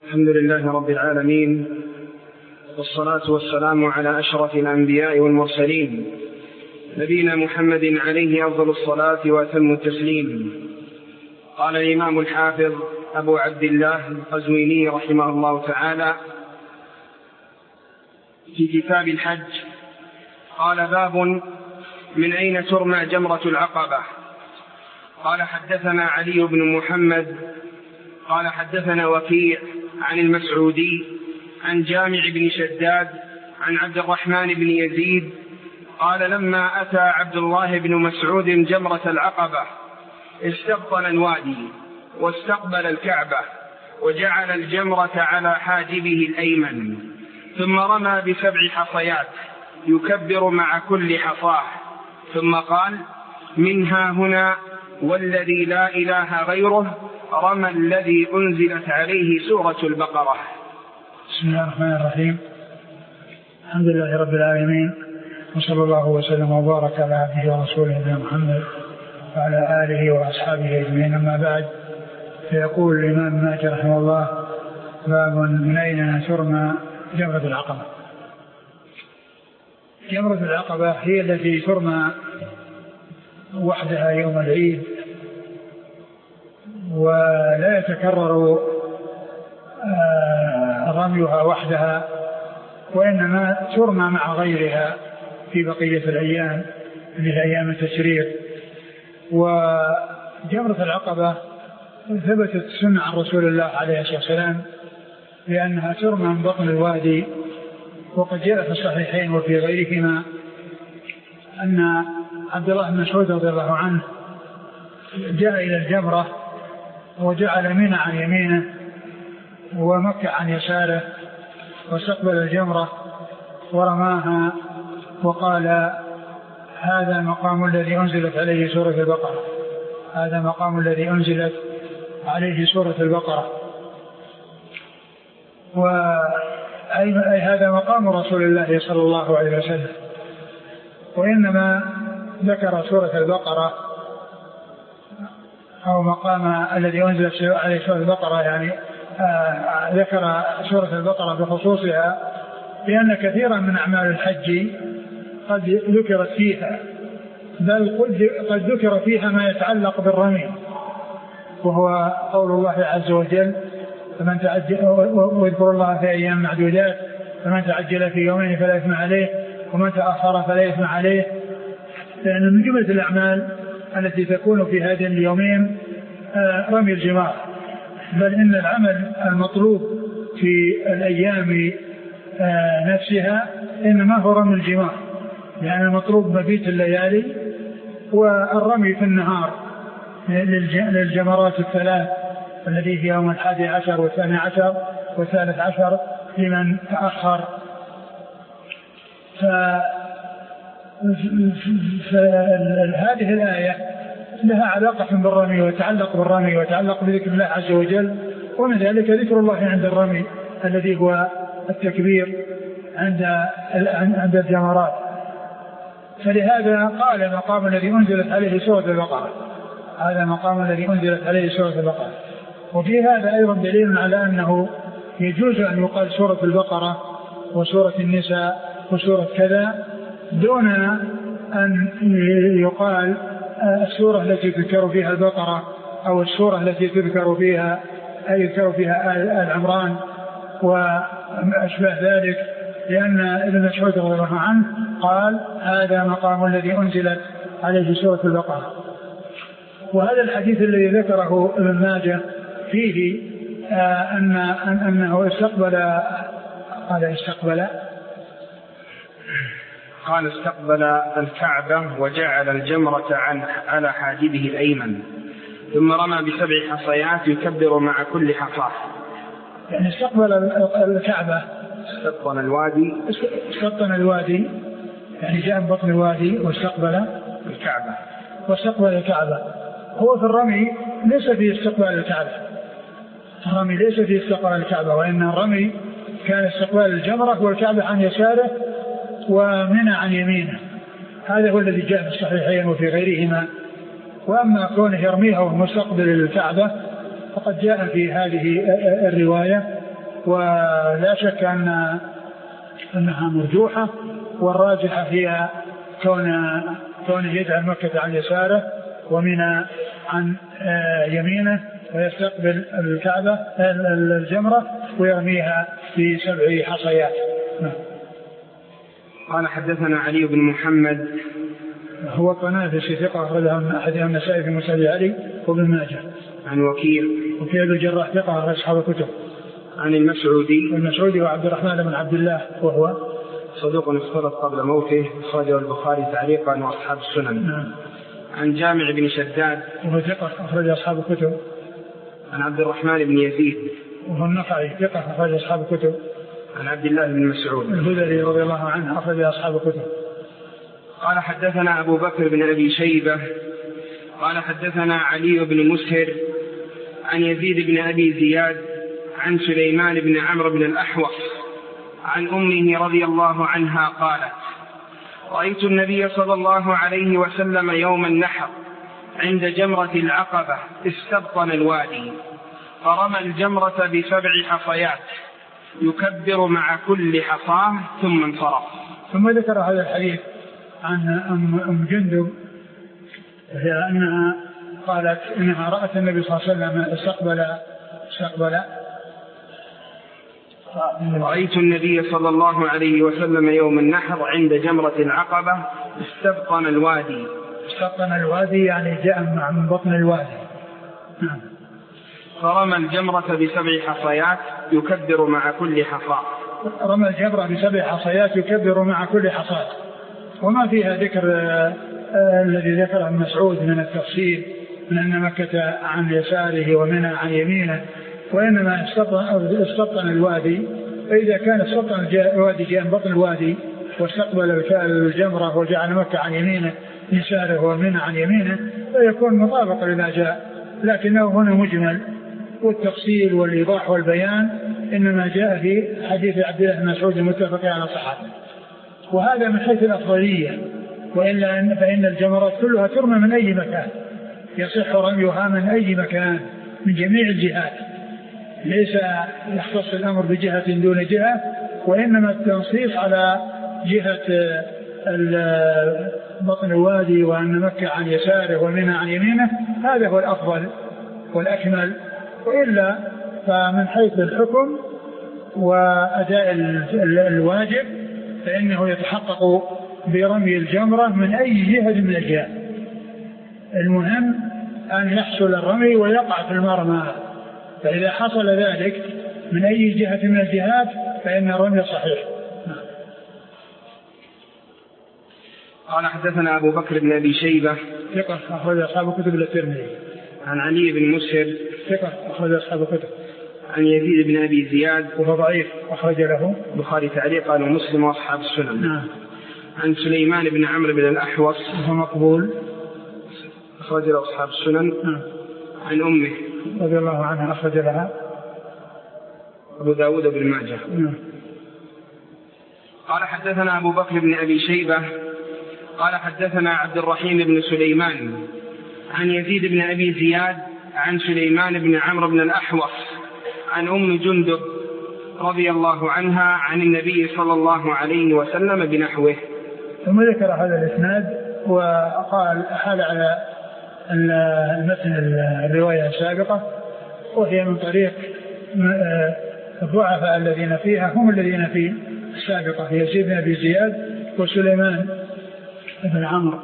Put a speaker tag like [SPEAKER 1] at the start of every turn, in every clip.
[SPEAKER 1] الحمد لله رب العالمين، والصلاة والسلام على أشرف الأنبياء والمرسلين، نبينا محمد عليه أفضل الصلاة وأتم التسليم. قال الإمام الحافظ أبو عبد الله القزويني رحمه الله تعالى في كتاب الحج، قال: باب من أين ترمى جمرة العقبة. قال: حدثنا علي بن محمد قال: حدثنا وكيع عن المسعودي عن جامع بن شداد عن عبد الرحمن بن يزيد قال: لما أتى عبد الله بن مسعود جمرة العقبة استبطن الوادي واستقبل الكعبة وجعل الجمرة على حاجبه الأيمن، ثم رمى ب7 حصيات يكبر مع كل حصاه، ثم قال: منها هنا والذي لا إله غيره رمى الذي أنزلت عليه سورة البقرة.
[SPEAKER 2] بسم الله الرحمن الرحيم. الحمد لله رب العالمين، وصلى الله وسلم وبارك على عبده ورسوله محمد وعلى آله وأصحابه أجمعين، أما بعد. فيقول الإمام مالك رحمه الله: باب من أين ترمى جمرة العقبة. جمرة العقبة هي التي ترمى وحدها يوم العيد، ولا يتكرر رميها وحدها، وإنما ترمى مع غيرها في بقية الأيام مثل أيام التشريق. وجمرة العقبة ثبتت السنة عن رسول الله عليه الصلاة والسلام لأنها ترمى من بطن الوادي، وقد جاء في الصحيحين وفي غيرهما أن عبد الله بن مسعود رضي الله عنه جاء إلى الجمرة وجعل منى عن يمينه ومكة عن يساره، واستقبل الجمرة ورماها وقال: هذا مقام الذي أنزلت عليه سورة البقرة، هذا مقام الذي أنزلت عليه سورة البقرة. أي هذا مقام رسول الله صلى الله عليه وسلم. وإنما ذكر سورة البقرة أو مقام الذي أنزلت عليه سورة البقرة، يعني ذكر سورة البقرة بخصوصها، لأن كثيرا من أعمال الحج قد ذكرت فيها، بل قد ذكر فيها ما يتعلق بالرمي، وهو قول الله عز وجل: فمن تعجل واذكر الله في أيام معدودات، فمن تعجل في يومين فلا إثم عليه ومن تأخر فلا إثم عليه. لأن من جملة الأعمال التي تكون في هذين اليومين رمي الجمار، بل إن العمل المطلوب في الأيام نفسها إنما هو رمي الجمار، يعني المطلوب مبيت الليالي والرمي في النهار للجمرات الثلاث الذي في يوم 11 و12 و13 لمن تأخر. فهذه الآية لها علاقة بالرمي وتعلق بالرمي وتعلق بذكر الله عز وجل، ومن ذلك ذكر الله عند الرمي الذي هو التكبير عند الجمرات. فلهذا قال: مقام الذي أنزلت عليه سورة البقرة، هذا مقام الذي أنزلت عليه سورة البقرة. وفي هذا أيضا دليل على أنه يجوز أن يقال سورة البقرة وسورة النساء وسورة كذا، دون أن يقال السورة التي تذكر فيها البقرة أو السورة التي يذكر فيها آل عمران وأشبه ذلك، لأن ابن مسعود رضي الله عنه قال: هذا مقام الذي أنزلت عليه سورة البقرة. وهذا الحديث الذي ذكره ابن ماجه فيه أنه
[SPEAKER 1] قال استقبل الكعبة وجعل الجمرة على حاجبه الأيمن، ثم رمى ب7 حصيات يكبر مع كل حصاه.
[SPEAKER 2] يعني استقبل الكعبة، استبطن الوادي، يعني جاء من بطن الوادي واستقبل الكعبة. هو في الرمي ليس في استقبال الكعبة، الرمي ليس في استقبال الكعبة، وإن الرمي كان استقبال الجمرة والكعبة عن يساره ومنى عن يمينه. هذا هو الذي جاء في الصحيحين وفي غيرهما. وأما كونه يرميها مستقبل الكعبة فقد جاء في هذه الرواية ولا شك أنها مرجوحة، والراجحة هي كونه يجعل مكة عن يساره ومنى عن يمينه، ويستقبل الكعبة الجمرة ويرميها في 7 حصيات.
[SPEAKER 1] قال حدثنا علي بن محمد
[SPEAKER 2] هو قنافسي ثقة أخرجه أحدهم النسائي في مسند علي وابن ماجه.
[SPEAKER 1] عن وكيع
[SPEAKER 2] بن الجراح ثقة أخرج أصحاب الكتب.
[SPEAKER 1] عن المسعودي
[SPEAKER 2] وعبد الرحمن بن عبد الله وهو
[SPEAKER 1] صدوق اختلط قبل موته، أخرجه البخاري تعليقا وأصحاب السنن.
[SPEAKER 2] نعم.
[SPEAKER 1] عن جامع بن شداد
[SPEAKER 2] وهو ثقة أخرج أصحاب الكتب.
[SPEAKER 1] عن عبد الرحمن بن يزيد
[SPEAKER 2] وهو النخعي ثقة أخرج أصحاب الكتب.
[SPEAKER 1] عن عبد الله بن مسعود
[SPEAKER 2] الهذلي رضي الله عنه أخرج أصحاب الكتب.
[SPEAKER 1] قال حدثنا أبو بكر بن أبي شيبة قال حدثنا علي بن مسهر عن يزيد بن أبي زياد عن سليمان بن عمرو بن الأحوص عن أمه رضي الله عنها قالت: رأيت النبي صلى الله عليه وسلم يوم النحر عند جمرة العقبة استبطن الوادي، فرمى الجمرة ب7 حصيات يكبر مع كل حصاه ثم انصرف.
[SPEAKER 2] ثم ذكر هذا الحديث عن أم جندب، هي أنها قالت إنها رأت النبي صلى الله عليه وسلم استقبل
[SPEAKER 1] رأيت النبي صلى الله عليه وسلم يوم النحر عند جمرة العقبة استبطن الوادي.
[SPEAKER 2] استبطن الوادي يعني جاء من بطن الوادي. نعم.
[SPEAKER 1] فرمى الجمرة ب7 حصيات يكبر مع كل حصاة.
[SPEAKER 2] رمى الجمرة ب7 حصيات يكبر مع كل حصاة، وما فيها ذكر الذي ذكره ابن مسعود من التفصيل من أن مكة عن يساره ومنى عن يمينه، وإنما استبطن الوادي. فإذا كان استبطن الوادي جاء من بطن الوادي واستقبل الجمرة وجعل مكة عن يمينه يساره ومنى عن يمينه فيكون مطابق لما جاء، لكنه هنا مجمل، والتفصيل والإيضاح والبيان إنما جاء في حديث عبد الله بن مسعود المتفق على صحته. وهذا من حيث الأفضلية، وإلا فإن الجمرات كلها ترمى من أي مكان، يصح رميها من أي مكان من جميع الجهات، ليس يختص الأمر بجهة دون جهة، وإنما التنصيص على جهة بطن الوادي وأن مكة عن يساره ومنى عن يمينه، هذا هو الأفضل والأكمل. وإلا فمن حيث الحكم وأداء الواجب فإنه يتحقق برمي الجمرة من أي جهة من الجهات، المهم أن يحصل الرمي ويقع في المرمى، فإذا حصل ذلك من أي جهة من الجهات فإن الرمي صحيح.
[SPEAKER 1] قال حدثنا أبو بكر بن أبي شيبة
[SPEAKER 2] ثقة أخرج أصحاب كتب الترمذي.
[SPEAKER 1] عن علي بن مسهر
[SPEAKER 2] ثقة أخرج أصحاب كتب.
[SPEAKER 1] عن يزيد بن أبي زياد
[SPEAKER 2] وهو ضعيف أخرج له
[SPEAKER 1] البخاري تعليقا ومسلم وأصحاب السنن.
[SPEAKER 2] نعم.
[SPEAKER 1] عن سليمان بن عمرو بن الأحوص
[SPEAKER 2] وهو مقبول
[SPEAKER 1] أخرج له أصحاب السنن.
[SPEAKER 2] نعم.
[SPEAKER 1] عن أمه
[SPEAKER 2] رضي الله عنها أخرج لها
[SPEAKER 1] أبو داود بن ماجه.
[SPEAKER 2] نعم.
[SPEAKER 1] قال حدثنا أبو بكر بن أبي شيبة قال حدثنا عبد الرحيم بن سليمان عن يزيد بن أبي زياد عن سليمان بن عمرو بن الأحوص عن أم جندب رضي الله عنها عن النبي صلى الله عليه وسلم بنحوه.
[SPEAKER 2] ثم ذكر هذا الإسناد وقال حال على المتن الرواية السابقة، وهي من طريق الضعفاء الذين فيها هم الذين في السابقة، يزيد بن أبي زياد وسليمان بن عمرو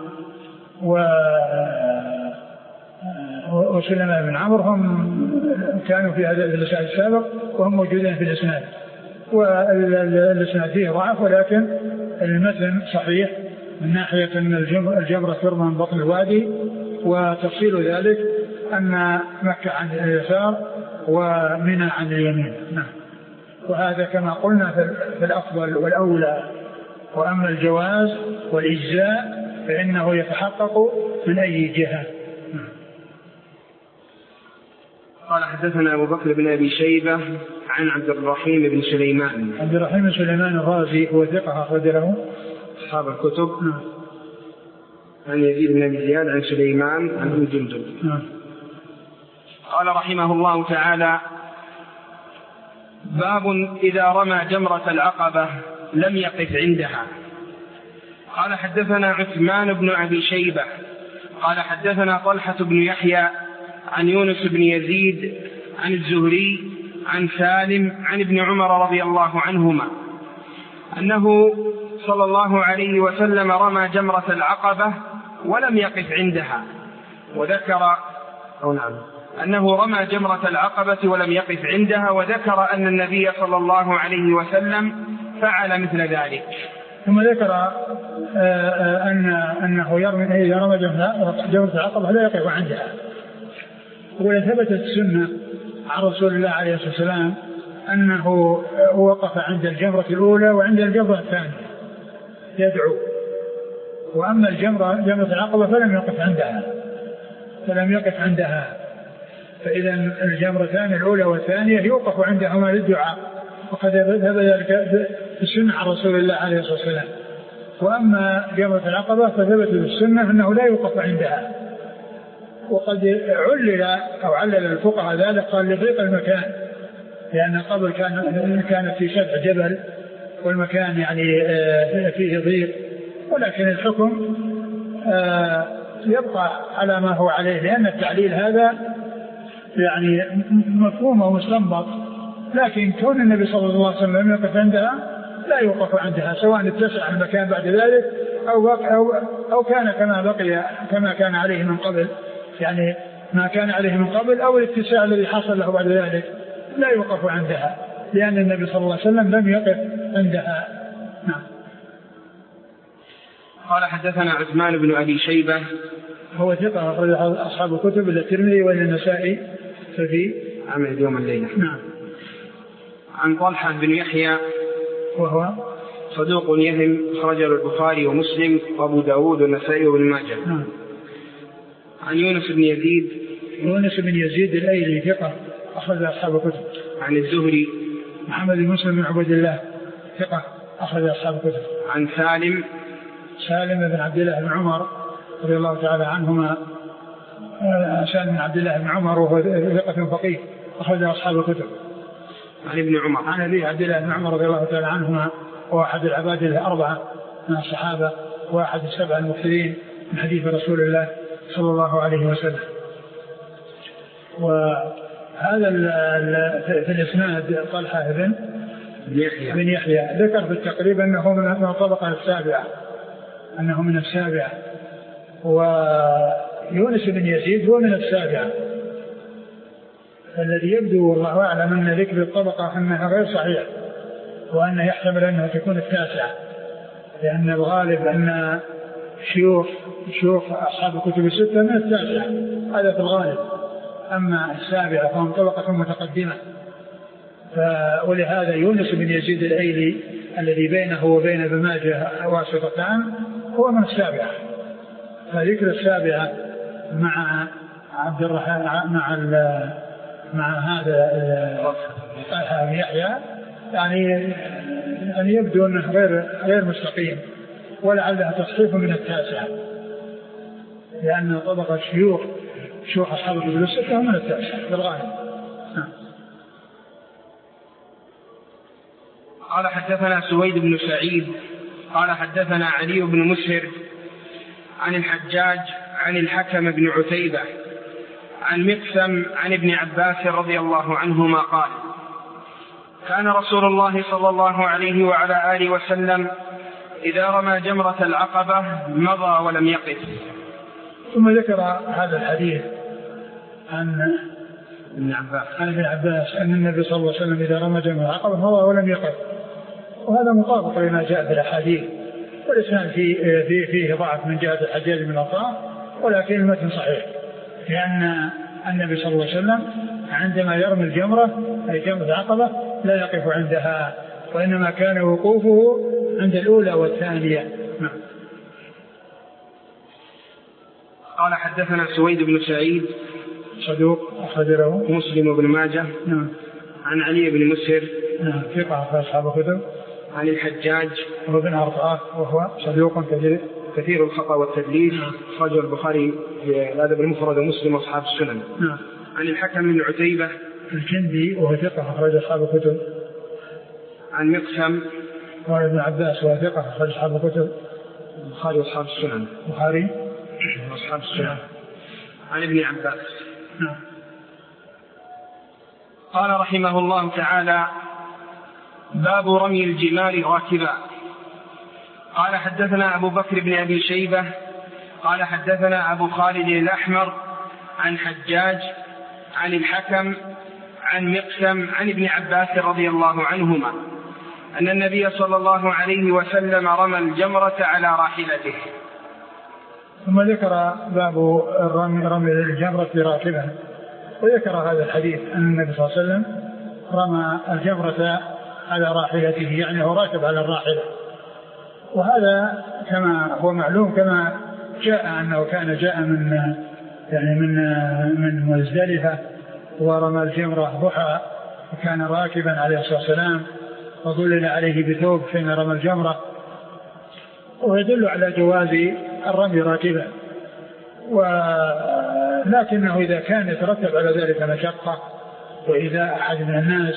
[SPEAKER 2] وسليمان بن عمرو هم كانوا في هذا الإسناد السابق وهم موجودين في الإسناد، والإسناد فيه ضعف، ولكن المتن صحيح من ناحية أن الجمرة ترمى من بطن الوادي، وتفصيل ذلك أن مكة عن اليسار ومنى عن اليمين. نعم. وهذا كما قلنا في الأفضل والأولى. وأما الجواز والإجزاء فإنه يتحقق من أي جهة.
[SPEAKER 1] قال حدثنا أبو بكر بن أبي شيبة عن عبد الرحيم بن سليمان.
[SPEAKER 2] عبد الرحيم بن سليمان الرازي هو ثقة أخرج له
[SPEAKER 1] أصحاب الكتب. عن يزيد بن أبي زياد عن سليمان عن أم جندب. . . . . . . . . 。 . 。. 。. 。. 。. 。. 。. 。. 。. 。. 。. 。. 。. 。 . 。 . 。 . 。 . 。 。 . 。 . 。 。 。 . 。. 。. 。. 。. 。. 。. قال رحمه الله تعالى: باب إذا رمى جمرة العقبة لم يقف عندها. قال حدثنا عثمان بن أبي شيبة قال حدثنا طلحة بن يحيى عن يونس بن يزيد عن الزهري عن سالم عن ابن عمر رضي الله عنهما أنه صلى الله عليه وسلم رمى جمرة العقبة ولم يقف عندها، وذكر أنه رمى جمرة العقبة ولم يقف عندها، وذكر أن النبي صلى الله عليه وسلم فعل مثل ذلك.
[SPEAKER 2] ثم ذكر أنه إذا رمى جمرة العقبة لا يقف عندها. وثبتت السنة عن رسول الله عليه الصلاة والسلام أنه وقف عند الجمرة الأولى وعند الجمرة الثانية يدعو، وأما جمرة العقبة فلم يقف عندها. فإذا الجمرتان الأولى والثانية يوقف عندهما للدعاء، وقد ثبت ذلك في السنة عن رسول الله عليه الصلاة والسلام. وأما جمرة العقبة فثبت في السنة أنه لا يوقف عندها، وقد علل الفقهاء ذلك قال لضيق المكان، لأن قبل كانت في سبع جبل والمكان يعني فيه ضيق، ولكن الحكم يبقى على ما هو عليه، لأن التعليل هذا يعني مفهوم ومستنبط. لكن كون النبي صلى الله عليه وسلم لم يقف عندها لا يوقف عندها، سواء اتسع المكان بعد ذلك أو كان كما كان عليه من قبل، يعني ما كان عليه من قبل أو الاتساع الذي حصل له بعد ذلك لا يوقف عندها، لأن النبي صلى الله عليه وسلم لم يقف عندها. نعم.
[SPEAKER 1] قال حدثنا عثمان بن أبي شيبة
[SPEAKER 2] هو ثقة أخرج أصحاب الكتب إلا الترمذي وإلا النسائي ففي
[SPEAKER 1] عمل اليوم الليلة.
[SPEAKER 2] نعم.
[SPEAKER 1] عن طلحة بن يحيى
[SPEAKER 2] وهو
[SPEAKER 1] صدوق يهم أخرجه البخاري ومسلم وأبو داود والنسائي وابن ماجه.
[SPEAKER 2] نعم.
[SPEAKER 1] عن يونس بن يزيد
[SPEAKER 2] الأيلي ثقة أخرج أصحاب الكتب.
[SPEAKER 1] عن الزهري
[SPEAKER 2] محمد بن مسلم بن عبد الله ثقة أخرج أصحاب الكتب.
[SPEAKER 1] عن
[SPEAKER 2] سالم بن عبد الله بن عمر رضي الله تعالى عنهما. سالم بن عبد الله بن عمر وهو ثقة فقيه أخرج أصحاب الكتب.
[SPEAKER 1] عن ابن عمر
[SPEAKER 2] عن أبي عبد الله بن عمر رضي الله تعالى عنهما، وأحد العباد الأربعة من الصحابة، وأحد السبع المكثرين من حديث رسول الله صلى الله عليه وسلم. وهذا في الإسناد طلحة بن يحيى ذكر في التقريب أنه من الطبقة السابعة، أنه من السابعة، ويونس بن يزيد هو من السابعة. الذي يبدو والله أعلم أن ذكر الطبقة أنها غير صحيح، وأنه يحتمل أنها تكون التاسعة، لأن الغالب أن شيوخ أصحاب الكتب الستة من التاسعة، هذا في الغالب. أما السابعة فهم طبقة متقدمة. ولهذا يونس بن يزيد الأيلي الذي بينه وبين ابن ماجه واسطتان هو من السابعة. فذكر السابعة مع عبد الرحمن مع هذا طلحة بن يحيى يعني يبدو أنه غير مستقيم، ولعلها تصحيف من التاسعة، لأن طبقة شيوخ أصحاب الكتب الستة من التاسعة بالغالب.
[SPEAKER 1] قال حدثنا سويد بن سعيد قال حدثنا علي بن مسهر عن الحجاج عن الحكم بن عتيبة عن مقسم عن ابن عباس رضي الله عنهما قال: كان رسول الله صلى الله عليه وعلى آله وسلم إذا رمى جمرة العقبة مضى ولم يقف.
[SPEAKER 2] ثم ذكر هذا الحديث عن ابن عباس أن النبي صلى الله عليه وسلم إذا رمى جمرة العقبة مضى ولم يقف، وهذا مطابق لما جاء في الأحاديث، والإسناد فيه ضعف من جهة الحجاج بن الطاء، ولكن المتن صحيح، لأن النبي صلى الله عليه وسلم عندما يرمي الجمرة أي جمرة العقبة لا يقف عندها، وإنما كان وقوفه عند الأولى والثانية.
[SPEAKER 1] قال حدثنا سويد بن سعيد
[SPEAKER 2] صدوق أخرجه
[SPEAKER 1] مسلم وابن ماجه. عن علي بن مسهر
[SPEAKER 2] ثقة في أصحاب الكتب.
[SPEAKER 1] عن الحجاج
[SPEAKER 2] وابن أرطاة وهو صدوق
[SPEAKER 1] كثير الخطأ والتدليس، أخرجه البخاري في الأدب المفرد ومسلم وأصحاب السنن. عن الحكم بن عتيبة
[SPEAKER 2] الكندي وهو ثقة أخرج أصحاب الكتب.
[SPEAKER 1] عن مقسم
[SPEAKER 2] وابن عباس وهو ثقة أخرج أصحاب الكتب.
[SPEAKER 1] البخاري وأصحاب السنن.
[SPEAKER 2] البخاري
[SPEAKER 1] وأصحاب السنن. عن ابن عباس.
[SPEAKER 2] نعم.
[SPEAKER 1] قال رحمه الله تعالى: باب رمي الجمار راكبا. قال حدثنا أبو بكر بن أبي شيبة قال حدثنا أبو خالد الأحمر عن حجاج عن الحكم عن مقسم عن ابن عباس رضي الله عنهما أن النبي صلى الله عليه وسلم رمى الجمرة على راحلته.
[SPEAKER 2] ثم ذكر باب رمي الجمرة راكبا، وذكر هذا الحديث أن النبي صلى الله عليه وسلم رمى الجمرة على راحلته، يعني هو راكب على الراحلة. وهذا كما هو معلوم كما جاء أنه كان جاء من مزدلفة ورمى الجمرة ضحى، وكان راكبا عليه الصلاة والسلام وظلل عليه بثوب حين رمى الجمرة، ويدل على جواز الرمي راكبا. ولكنه إذا كان يترتب على ذلك مشقة وإذا أحد من الناس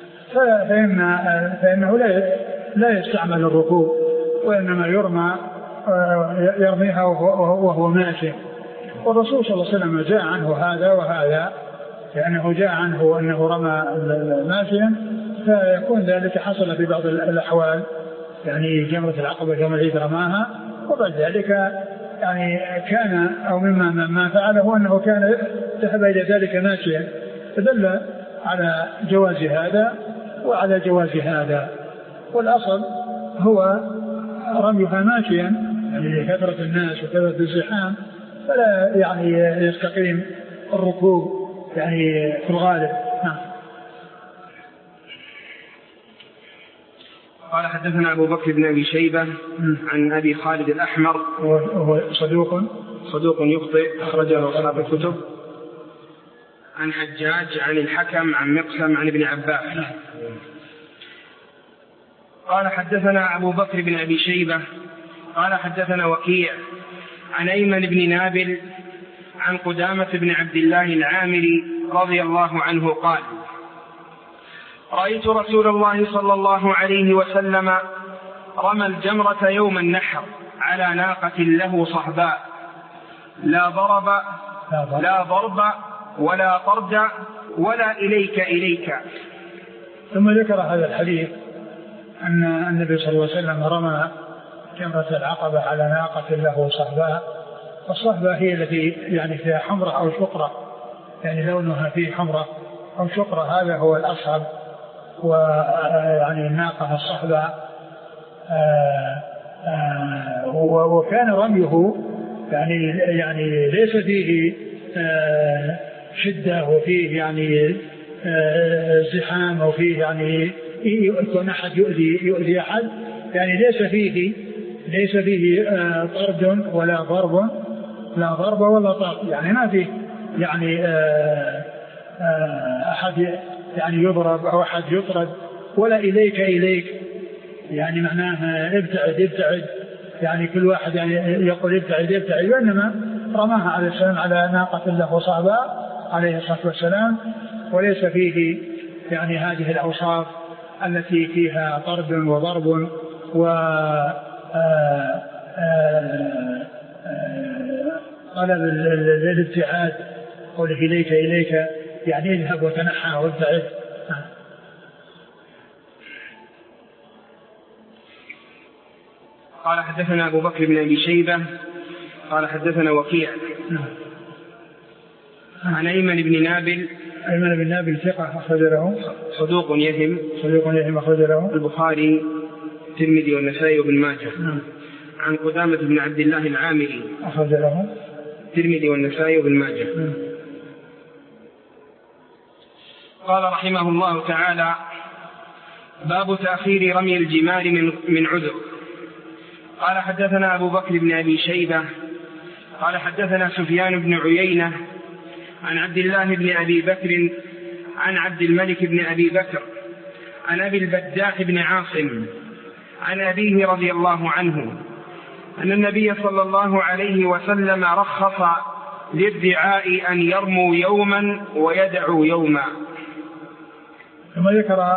[SPEAKER 2] فإنه لا يستعمل الركوب، وإنما يرميها وهو ماشي. والرسول صلى الله عليه وسلم جاء عنه هذا وهذا، لأنه جاء عنه أنه رمى ماشيا، فيكون ذلك حصل في بعض الأحوال، يعني جمرة العقبة يوم العيد رماها، وبعد ذلك يعني كان أو مما فعله أنه كان ذهب إلى ذلك ماشيا، فدل على جواز هذا وعلى جواز هذا. والأصل هو رميها ماشيا، يعني لكثرة الناس وكثرة الزحام، فلا يعني يستقيم الركوب يعني في الغالب.
[SPEAKER 1] قال حدثنا أبو بكر بن أبي شيبة عن أبي خالد الأحمر
[SPEAKER 2] وهو صدوق
[SPEAKER 1] يخطئ أخرجه أصحاب الكتب. عن حجاج عن الحكم عن مقسم عن ابن عباس. قال حدثنا أبو بكر بن أبي شيبة قال حدثنا وكيع عن أيمن بن نابل عن قدامة بن عبد الله العامري رضي الله عنه قال: رأيت رسول الله صلى الله عليه وسلم رمى الجمرة يوم النحر على ناقة له صهباء لا ضرب ولا طرد ولا إليك.
[SPEAKER 2] ثم ذكر هذا الحديث أن النبي صلى الله عليه وسلم رمى جمرة العقبة على ناقة له صهباء. الصهباء هي التي يعني فيها حمرة أو شقرة، يعني لونها فيه حمرة أو شقرة، هذا هو الأصهب. ويعني الناقة الصهباء، وكان رميه يعني ليس فيه شدة وفيه يعني زحام وفيه يعني يكون أحد يؤذي أحد، يعني ليس فيه طرد ولا ضرب ولا طرد، يعني ما فيه يعني أحد يعني يضرب أو أحد يطرد، ولا إليك يعني معناها ابتعد، يعني كل واحد يعني يقول ابتعد، وإنما رماها عليه السلام على ناقة له صهباء عليه الصلاة والسلام، وليس فيه يعني هذه الأوصاف التي فيها طرد وضرب طلب الابتعاد، قوله إليك يعني اذهب وتنحى وابتعد.
[SPEAKER 1] قال حدثنا أبو بكر بن أبي شيبة قال حدثنا وكيع عن أيمن بن نابل
[SPEAKER 2] ثقة أخرج له،
[SPEAKER 1] صدوق يهم
[SPEAKER 2] أخرج له
[SPEAKER 1] البخاري الترمذي والنسائي وابن ماجه. عن قدامة بن عبد الله العامري
[SPEAKER 2] أخرج له
[SPEAKER 1] الترمذي والنسائي وابن ماجه. قال رحمه الله تعالى: باب تأخير رمي الجمار من عذر. قال حدثنا أبو بكر بن أبي شيبة قال حدثنا سفيان بن عيينة عن عبد الله بن أبي بكر عن عبد الملك بن أبي بكر عن أبي البداح بن عاصم عن أبيه رضي الله عنه أن النبي صلى الله عليه وسلم رخص للرعاء أن يرموا يوما ويدعوا يوما.
[SPEAKER 2] ثم ذكر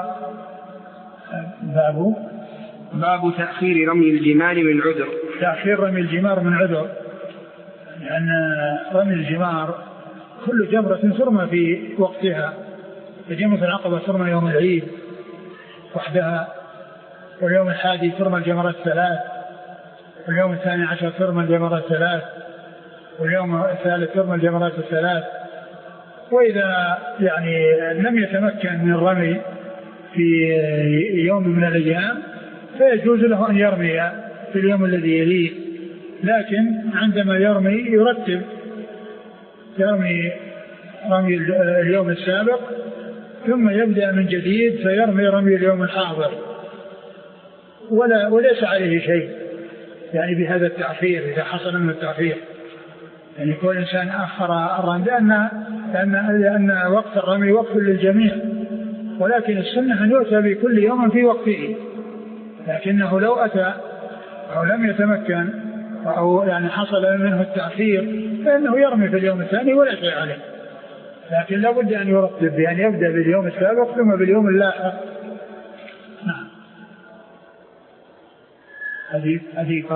[SPEAKER 1] باب تأخير رمي الجمار من عذر.
[SPEAKER 2] تأخير رمي الجمار من عذر، لأن رمي الجمار كل جمرة ترمى في وقتها. فجمرة العقبة ترمى يوم العيد وحدها، واليوم الحادي ترمى الجمرات 3، واليوم 12 ترمى الجمرات 3، واليوم 3 ترمى الجمرات 3. وإذا يعني لم يتمكن من الرمي في يوم من الأيام فيجوز له أن يرمي في اليوم الذي يليه، لكن عندما يرمي يرتب، يرمي اليوم السابق ثم يبدأ من جديد فيرمي رمي اليوم الحاضر، وليس عليه شيء يعني بهذا التأخير إذا حصل من التأخير. يعني كل إنسان أخر الرمي لأن وقت الرمي وقت للجميع، ولكن السنة أن يؤتى بكل يوم في وقته. لكنه لو أتى أو لم يتمكن أو يعني حصل منه التأخير فإنه يرمي في اليوم الثاني ولا شيء عليه، لكن لا بد أن يرتب بأن يبدأ باليوم السابق ثم باليوم اللاحق. نعم. هذه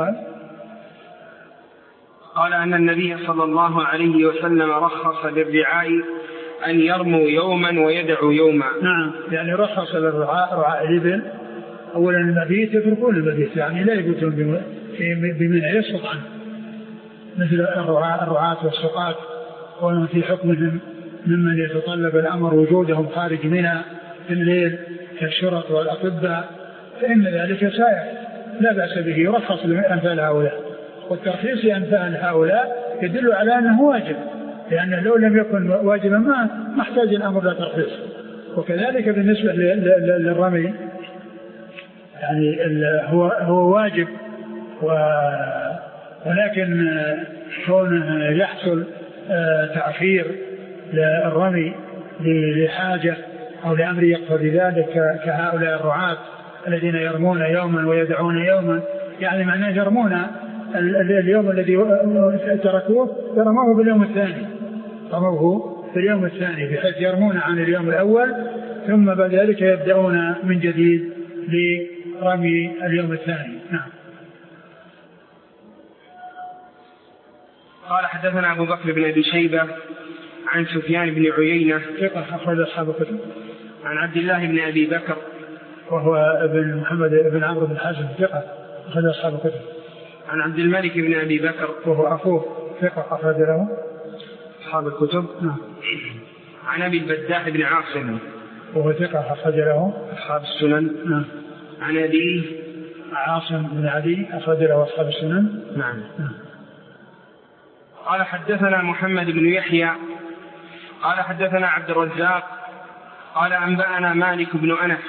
[SPEAKER 1] قال أن النبي صلى الله عليه وسلم رخص للرعاء أن يرموا يوما ويدعوا يوما.
[SPEAKER 2] نعم، يعني رخص للرعاء الإبل أولا المبيت يتركون المبيت، يعني لا يبيتون بمنع يسقط عنه، مثل الرعاة والسقاة وهم في حكمهم ممن يتطلب الأمر وجودهم خارج منى في الليل كالشرط والأطباء، فإن ذلك سائر لا بأس به، يرخص لأمثال هؤلاء. والترخيص لأمثال هؤلاء يدل على أنه واجب، لأنه لو لم يكن واجبا ما احتاج الأمر لا ترخيص. وكذلك بالنسبة للرمي يعني هو واجب، ولكن كونه يحصل تأخير للرمي لحاجة أو لأمر يقتضي ذلك كهؤلاء الرعاة الذين يرمون يوما ويدعون يوما، يعني معناه يرمون اليوم الذي تركوه يرموه باليوم الثاني، رموه في اليوم الثاني بحيث يرمون عن اليوم الأول ثم بعد ذلك يبدأون من جديد لرمي اليوم الثاني. نعم.
[SPEAKER 1] قال حدثنا أبو بكر بن أبي شيبة عن سفيان بن عيينة
[SPEAKER 2] ثقة أخرج أصحاب الكتب،
[SPEAKER 1] عن عبد الله بن أبي بكر
[SPEAKER 2] وهو ابن محمد بن عمرو بن حازم ثقة أخرج أصحاب الكتب،
[SPEAKER 1] عن عبد الملك بن أبي بكر
[SPEAKER 2] وهو أخوه ثقة أخرج له
[SPEAKER 1] أصحاب الكتب.
[SPEAKER 2] نعم.
[SPEAKER 1] عن أبي البداح بن عاصم
[SPEAKER 2] وهو ثقة أخرج له
[SPEAKER 1] أصحاب السنن.
[SPEAKER 2] نعم.
[SPEAKER 1] عن أبيه
[SPEAKER 2] عاصم بن علي أخرج له أصحاب السنن.
[SPEAKER 1] نعم. قال حدثنا محمد بن يحيى قال حدثنا عبد الرزاق قال أنبأنا مالك بن أنس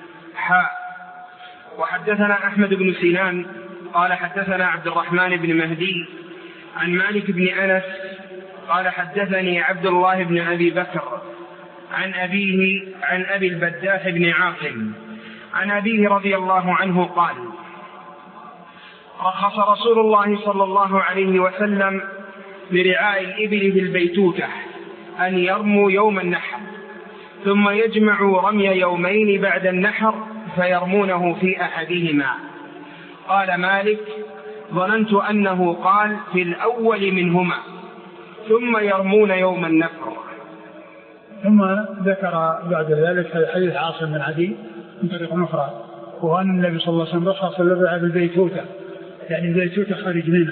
[SPEAKER 1] وحدثنا أحمد بن سنان قال حدثنا عبد الرحمن بن مهدي عن مالك بن أنس قال حدثني عبد الله بن أبي بكر عن أبيه عن أبي البداح بن عاصم عن أبيه رضي الله عنه قال رخص رسول الله صلى الله عليه وسلم لرعاء الإبل بالبيتوتة أن يرموا يوم النحر ثم يجمعوا رمي يومين بعد النحر فيرمونه في أحدهما. قال مالك ظننت أنه قال في الأول منهما ثم يرمون يوم النحر.
[SPEAKER 2] ثم ذكر بعد ذلك حديث عاصم بن عدي من طريق أخرى، وهو أن النبي صلى الله عليه وسلم رخص للرعاء بالبيتوتة، يعني البيتوتة خارج منه،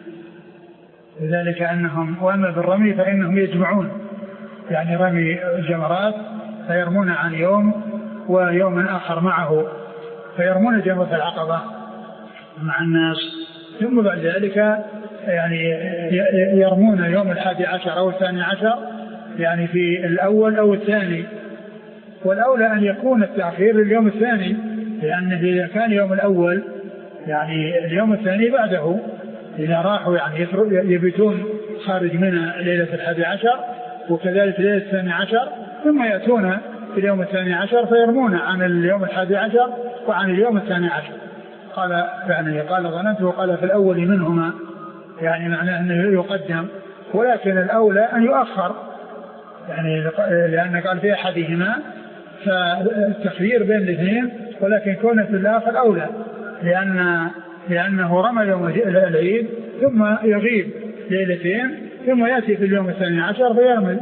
[SPEAKER 2] لذلك أنهم وأما بالرمي فإنهم يجمعون، يعني رمي الجمرات فيرمون عن يوم ويوم آخر معه، فيرمون جمرة العقبة مع الناس، ثم بعد ذلك يعني يرمون يوم 11 أو 12 يعني في الأول أو الثاني، والأولى أن يكون التأخير لليوم الثاني، لأن إذا كان يوم الأول يعني اليوم الثاني بعده إذا راحوا يعني يبيتون خارج منها ليلة 11 وكذلك ليلة 12 ثم يأتون في اليوم 12 فيرمون عن اليوم 11 وعن اليوم 12. قال يعني قال ظننته وقال في الأول منهما، يعني معناه أنه يقدم، ولكن الأولى أن يؤخر، يعني لأن قال في أحدهما فالتخيير بين الاثنين، ولكن كونه في الآخر أولى لأنه رمى يوم العيد ثم يغيب ليلتين ثم يأتي في اليوم 12 فيرمي.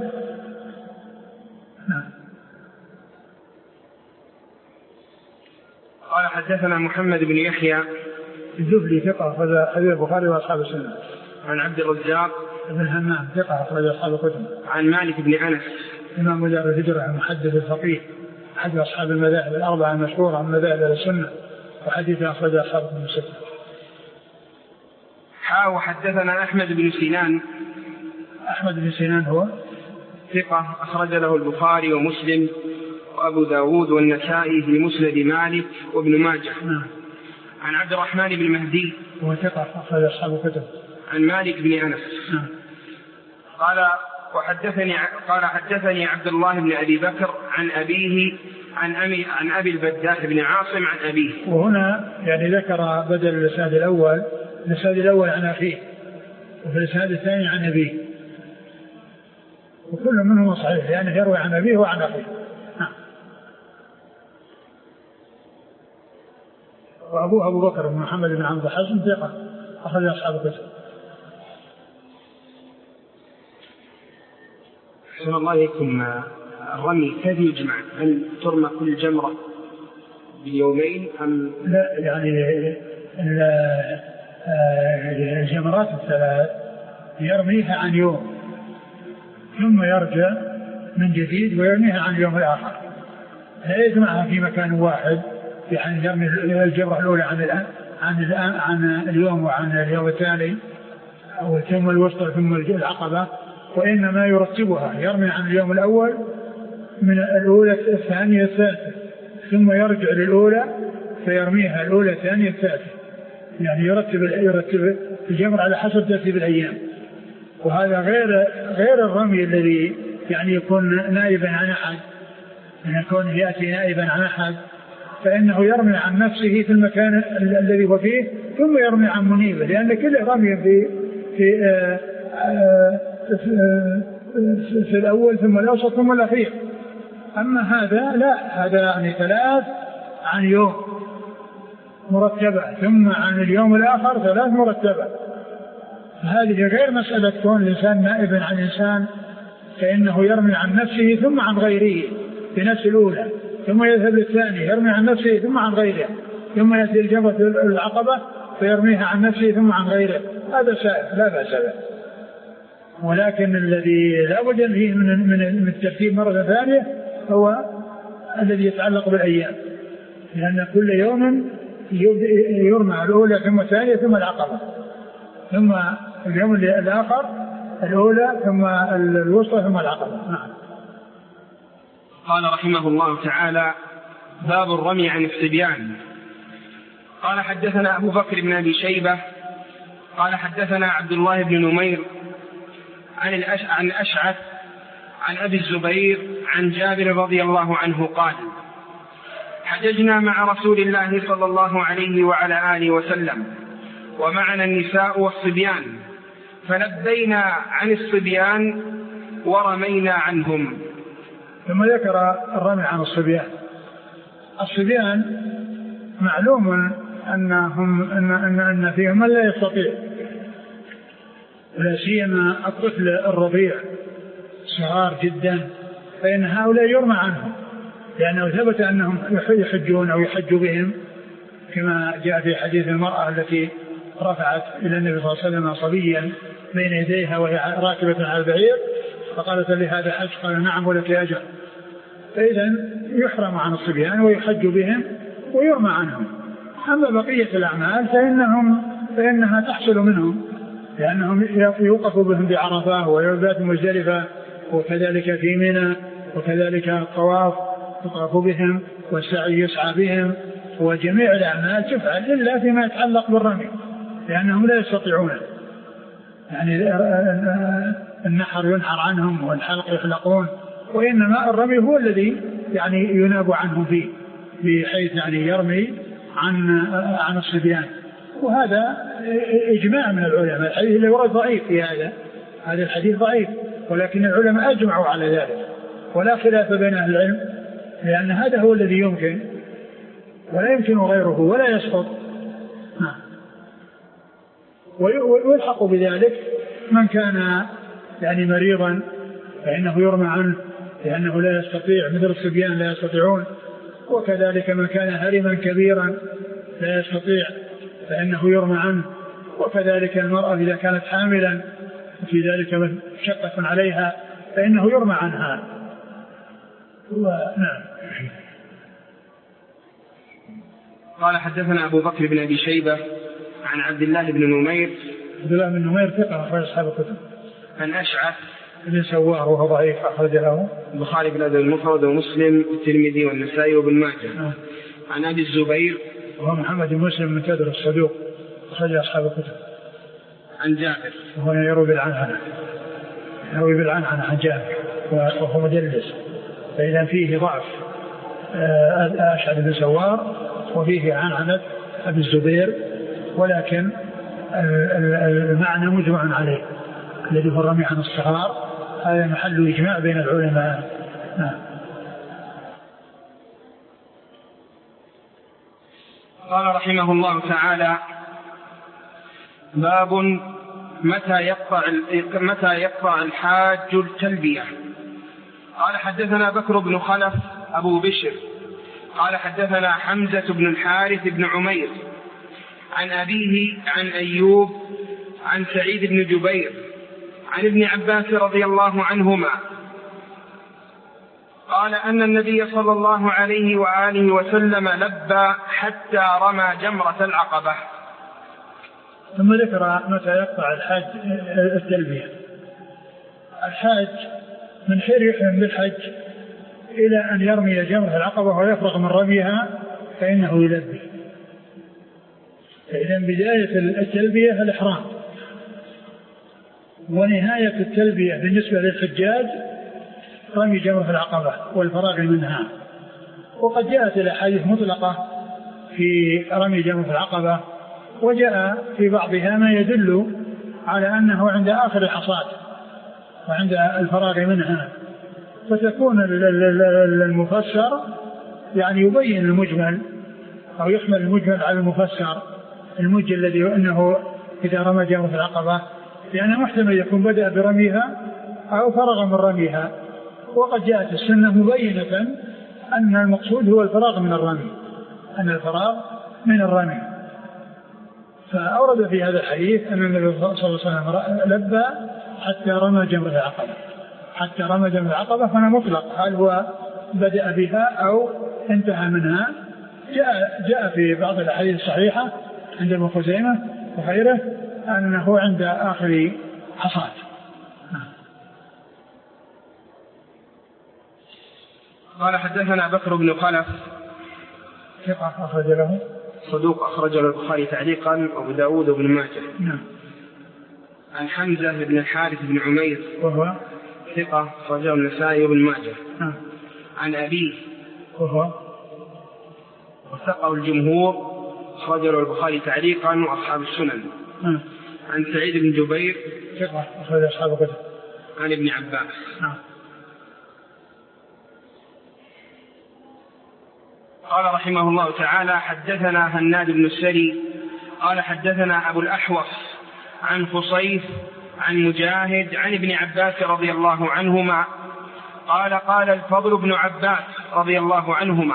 [SPEAKER 1] قال حدثنا محمد بن يحيى
[SPEAKER 2] الزبلي ثقة أخرج حديث البخاري وأصحاب السنة.
[SPEAKER 1] عن عبد الرزاق
[SPEAKER 2] بن همام ثقة أخرج أصحاب الكتب.
[SPEAKER 1] عن مالك بن أنس
[SPEAKER 2] إمام دار الهجرة المحدث الفقيه أحد أصحاب المذاهب الأربعة المشهورة عن مذاهب السنة وحديث أخرج أصحاب السنة.
[SPEAKER 1] وحدثنا أحمد بن سنان.
[SPEAKER 2] أحمد بن سنان هو
[SPEAKER 1] ثقة أخرج له البخاري ومسلم وأبو داود والنسائي في مسند مالك وابن ماجه. عن عبد الرحمن بن مهدي
[SPEAKER 2] هو ثقة أخرج أصحاب الكتب.
[SPEAKER 1] عن مالك بن أنس قال حدثني عبد الله بن أبي بكر عن أبيه عن أبي البداء بن عاصم عن أبيه.
[SPEAKER 2] وهنا يعني ذكر بدل الإسناد الأول عن أخيه، وفي الإسناد الثاني عن أبيه، وكل منهم صحيح يعني يروي عن أبيه وعن أخيه. وأبوه أبو بكر بن محمد بن عبد الحسن ثقة أخرج أصحاب الكتب.
[SPEAKER 1] أحسن الله إليكم. الرمي كيف يجمع؟ هل ترمى كل جمرة بيومين أم
[SPEAKER 2] لا؟ يعني الجمرات الثلاث يرميها عن يوم ثم يرجع من جديد ويرميها عن اليوم الآخر، لا يجمعها في مكان واحد، يعني يرمي الجمرة الأولى عن اليوم وعن اليوم الثاني أو ثم الوسطى ثم العقبة، وإنما يرتبها، يرمي عن اليوم الأول من الأولى الثانية الثالثة ثم يرجع للأولى فيرميها الأولى الثانية الثالثة، يعني يرتب الجمر على حسب ترتيب الأيام. وهذا غير الرمي الذي يعني يكون نائبا عن أحد، أن يكون يأتي نائبا عن أحد فإنه يرمي عن نفسه في المكان الذي هو فيه ثم يرمي عن منيبه، لأن كل رمي في الأول ثم الأوسط ثم الأخير. أما هذا لا، هذا يعني ثلاث عن يوم مرتبة ثم عن اليوم الآخر ثلاث مرتبة. هذه غير مسألة كون الإنسان نائبا عن إنسان، فإنه يرمي عن نفسه ثم عن غيره في نفس الأولى ثم يذهب للثاني يرمي عن نفسه ثم عن غيره ثم يأتي الجمرة العقبة فيرميها عن نفسه ثم عن غيره، هذا سائر لا بأس به. ولكن الذي لا بد فيه من الترتيب مرة ثانية هو الذي يتعلق بالأيام، لأن كل يوم يرمى الأولى ثم الثانية ثم العقبة ثم اليوم الآخر الأولى ثم الوسطى ثم العقبة. نعم.
[SPEAKER 1] قال رحمه الله تعالى: باب الرمي عن الصبيان. قال حدثنا أبو بكر بن أبي شيبة قال حدثنا عبد الله بن نمير عن الأشعث عن أبي الزبير عن جابر رضي الله عنه قال: حججنا مع رسول الله صلى الله عليه وعلى آله وسلم ومعنا النساء والصبيان، فلبينا عن الصبيان ورمينا عنهم.
[SPEAKER 2] ثم ذكر الرمي عن الصبيان. الصبيان معلوم أن فيهم من لا يستطيع، لا سيما الطفل الرضيع صغار جدا، فإن هؤلاء يرمى عنهم، لأنه ثبت أنهم يحجون أو يحج بهم، كما جاء في حديث المرأة التي رفعت إلى النبي صلى الله عليه وسلم صبيا بين يديها وهي راكبة على البعير، فقالت لهذا حج؟ قال: نعم ولك أجر. فإذا يحرم عن الصبيان ويحج بهم ويرمى عنهم. أما بقية الأعمال فإنها تحصل منهم، لأنهم يوقفوا بهم بعرفة ويوبات مزدلفة، وكذلك في منى، وكذلك الطواف يطاف بهم والسعي يسعى بهم، وجميع الأعمال تفعل إلا فيما يتعلق بالرمي، لأنهم لا يستطيعون، يعني النحر ينحر عنهم والحلق يحلقون، وإنما الرمي هو الذي يعني يناب عنهم فيه، بحيث يعني يرمي عن الصبيان. وهذا إجماع من العلماء. الحديث اللي ورد ضعيف في هذا الحديث ضعيف، ولكن العلماء أجمعوا على ذلك، ولا خلاف بين أهل العلم لأن هذا هو الذي يمكن ولا يمكن غيره ولا يسقط. ويلحق بذلك من كان يعني مريضا فإنه يرمى عنه لأنه لا يستطيع، مثل الصبيان لا يستطيعون، وكذلك من كان هرما كبيرا لا يستطيع فإنه يرمى عنه، وكذلك المرأة إذا كانت حاملا وفي ذلك مشقة عليها فإنه يرمى عنها. نعم.
[SPEAKER 1] قال حدثنا أبو بكر بن أبي شيبة عن عبد الله بن نمير.
[SPEAKER 2] عبد الله بن نمير ثقة أخرج أصحاب الكتب.
[SPEAKER 1] عن أشعث
[SPEAKER 2] بن سوار وهو ضعيف أخرج له
[SPEAKER 1] البخاري في الأدب المفرد ومسلم والترمذي والنسائي وابن ماجه. عن أبي الزبير
[SPEAKER 2] وهو محمد بن مسلم من كدر الصدوق أخرج أصحاب الكتب.
[SPEAKER 1] عن جابر
[SPEAKER 2] وهو يروي بالعنعنة عن جابر وهو مدلس، فإذا فيه ضعف أشعث بن سوار وفيه عنعنة أبي الزبير، ولكن المعنى مجمع عليه الذي هو الرمي عن الصغار، هذا محل إجماع بين العلماء.
[SPEAKER 1] قال رحمه الله تعالى: باب متى يقطع الحاج التلبية. قال حدثنا بكر بن خلف أبو بشر قال حدثنا حمزة بن الحارث بن عمير عن أبيه عن أيوب عن سعيد بن جبير عن ابن عباس رضي الله عنهما قال أن النبي صلى الله عليه وآله وسلم لبى حتى رمى جمرة العقبة.
[SPEAKER 2] ثم ذكر متى يقطع الحاج التلبية. الحاج من حين يحرم بالحج إلى أن يرمي جمرة العقبة ويفرغ من رميها فإنه يلبي. فإذا بداية التلبية الإحرام، ونهاية التلبية بالنسبة للحجاج رمي جمرة العقبة والفراغ منها. وقد جاءت الأحاديث مطلقة في رمي جمرة العقبة، وجاء في بعضها ما يدل على أنه عند آخر الحصاد وعند الفراغ منها، فتكون المفسر يعني يبين المجمل أو يحمل المجمل على المفسر المجل الذي أنه إذا رمى جمرة العقبة، لأنه محتمل يكون بدأ برميها أو فرغ من رميها. وقد جاءت السنة مبينة أن المقصود هو الفراغ من الرمي، أن الفراغ من الرمي. فأورد في هذا الحديث أن النبي صلى الله عليه وسلم لبى حتى رمى جمرة العقبة، حتى رمى جمرة العقبة، فأنا مطلق هل هو بدأ بها أو انتهى منها. جاء في بعض الأحاديث الصحيحة عند ابن خزيمة وغيره أنه عند آخر حصاد.
[SPEAKER 1] قال حدثنا بكر بن خلف
[SPEAKER 2] ثقة أخرج له
[SPEAKER 1] صدوق أخرج له البخاري تعليقا وأبو داود وابن ماجه. عن حمزة بن الحارث بن عمير
[SPEAKER 2] وهو
[SPEAKER 1] ثقة أخرجه النسائي وابن ماجه. عن أبيه
[SPEAKER 2] وهو
[SPEAKER 1] وثقه الجمهور أخرجه له البخاري تعليقا وأصحاب السنن. عن سعيد بن جبير
[SPEAKER 2] ثقة أخرج أصحاب الكتب.
[SPEAKER 1] عن ابن عباس. قال رحمه الله تعالى: حدثنا هناد بن السري قال حدثنا أبو الأحوص عن خصيف عن مجاهد عن ابن عباس رضي الله عنهما قال: قال الفضل بن عباس رضي الله عنهما: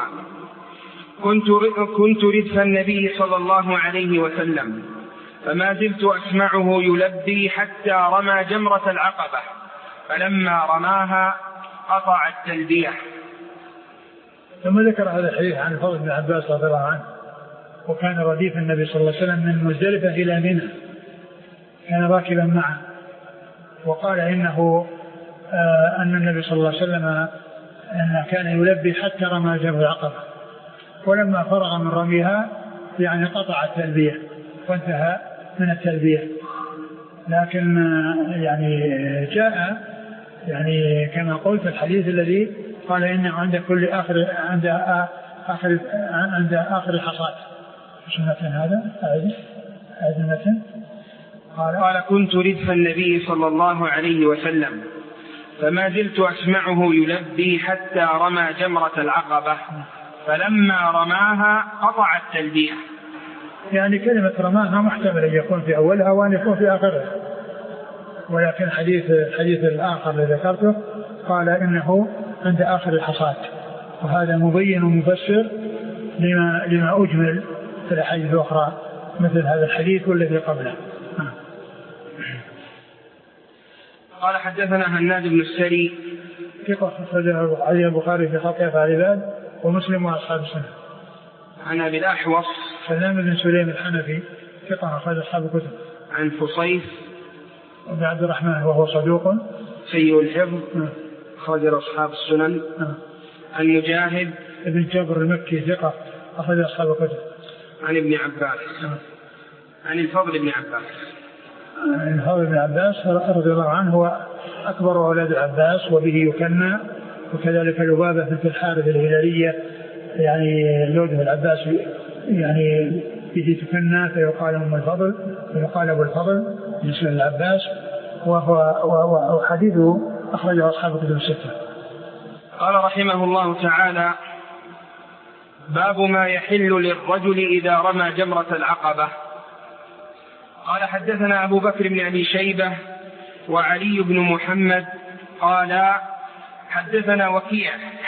[SPEAKER 1] كنت ردف النبي صلى الله عليه وسلم فما زلت أسمعه يلبي حتى رمى جمرة العقبة، فلما رماها قطع التلبية.
[SPEAKER 2] ثم ذكر هذا الحديث عن الفضل بن عباس رضي الله عنه، وكان رديف النبي صلى الله عليه وسلم من مزدلفة إلى منى، كان راكبا معه، وقال إنه أن النبي صلى الله عليه وسلم كان يلبي حتى رمى جمرة العقبة، ولما فرغ من رميها يعني قطع التلبية وانتهى من التلبية. لكن يعني جاء يعني كما قلت الحديث الذي قال إنه عند كل عند آخر الحصاد. سنة هذا
[SPEAKER 1] قال: كنت ردف النبي صلى الله عليه وسلم فما زلت أسمعه يلبي حتى رمى جمرة العقبة، فلما رماها قطع التلبية.
[SPEAKER 2] يعني كلمة رماها محتمل أن يكون في أولها وأن يكون في آخرها، ولكن الحديث الآخر الذي ذكرته قال إنه عند آخر الحصاد، وهذا مبين ومفسر لما أجمل في الأحاديث الأخرى مثل هذا الحديث والذي قبله.
[SPEAKER 1] قال حدثنا هناد بن السري
[SPEAKER 2] ثقة أخرجه البخاري في خلق أفعال العباد ومسلم وأصحاب السنة.
[SPEAKER 1] عن أبي الأحوص
[SPEAKER 2] سلام بن سليم الحنفي ثقة أخرج أصحاب الكتب.
[SPEAKER 1] عن فصيف
[SPEAKER 2] بن عبد الرحمن وهو صدوق
[SPEAKER 1] سيء الحفظ أخرج أصحاب السنن. عن مجاهد
[SPEAKER 2] بن جابر المكي ثقة أخرج أصحاب الكتب.
[SPEAKER 1] عن ابن عباس عن الفضل بن عباس
[SPEAKER 2] الفضل بن عباس رضي الله عنه هو أكبر أولاد العباس وبه يكنى، وكذلك لبابة بنت الحارث الهلالية يعني زوجة العباس يعني به تكنى فيقال أم الفضل ويقال أبو الفضل بالنسبة للعباس، وهو حديثه أخرجه أصحاب الكتب الستة.
[SPEAKER 1] قال رحمه الله تعالى: باب ما يحل للرجل إذا رمى جمرة العقبة. قال حدثنا أبو بكر بن أبي شيبة وعلي بن محمد قال حدثنا وكيع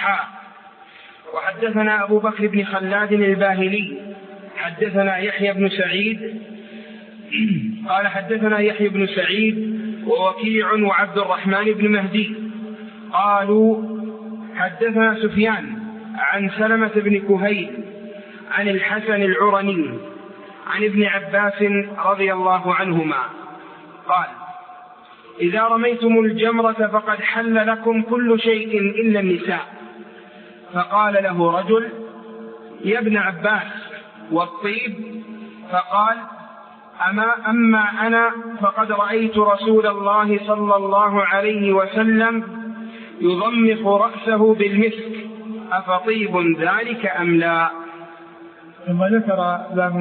[SPEAKER 1] وحدثنا أبو بكر بن خلاد الباهلي حدثنا يحيى بن سعيد قال حدثنا يحيى بن سعيد ووكيع وعبد الرحمن بن مهدي قالوا حدثنا سفيان عن سلمة بن كهيل عن الحسن العرني عن ابن عباس رضي الله عنهما قال: إذا رميتم الجمرة فقد حل لكم كل شيء إلا النساء. فقال له رجل: يا ابن عباس والطيب؟ فقال: أما أنا فقد رأيت رسول الله صلى الله عليه وسلم يضمخ رأسه بالمسك، أفطيب ذلك أم لا؟
[SPEAKER 2] ثم ذكر باب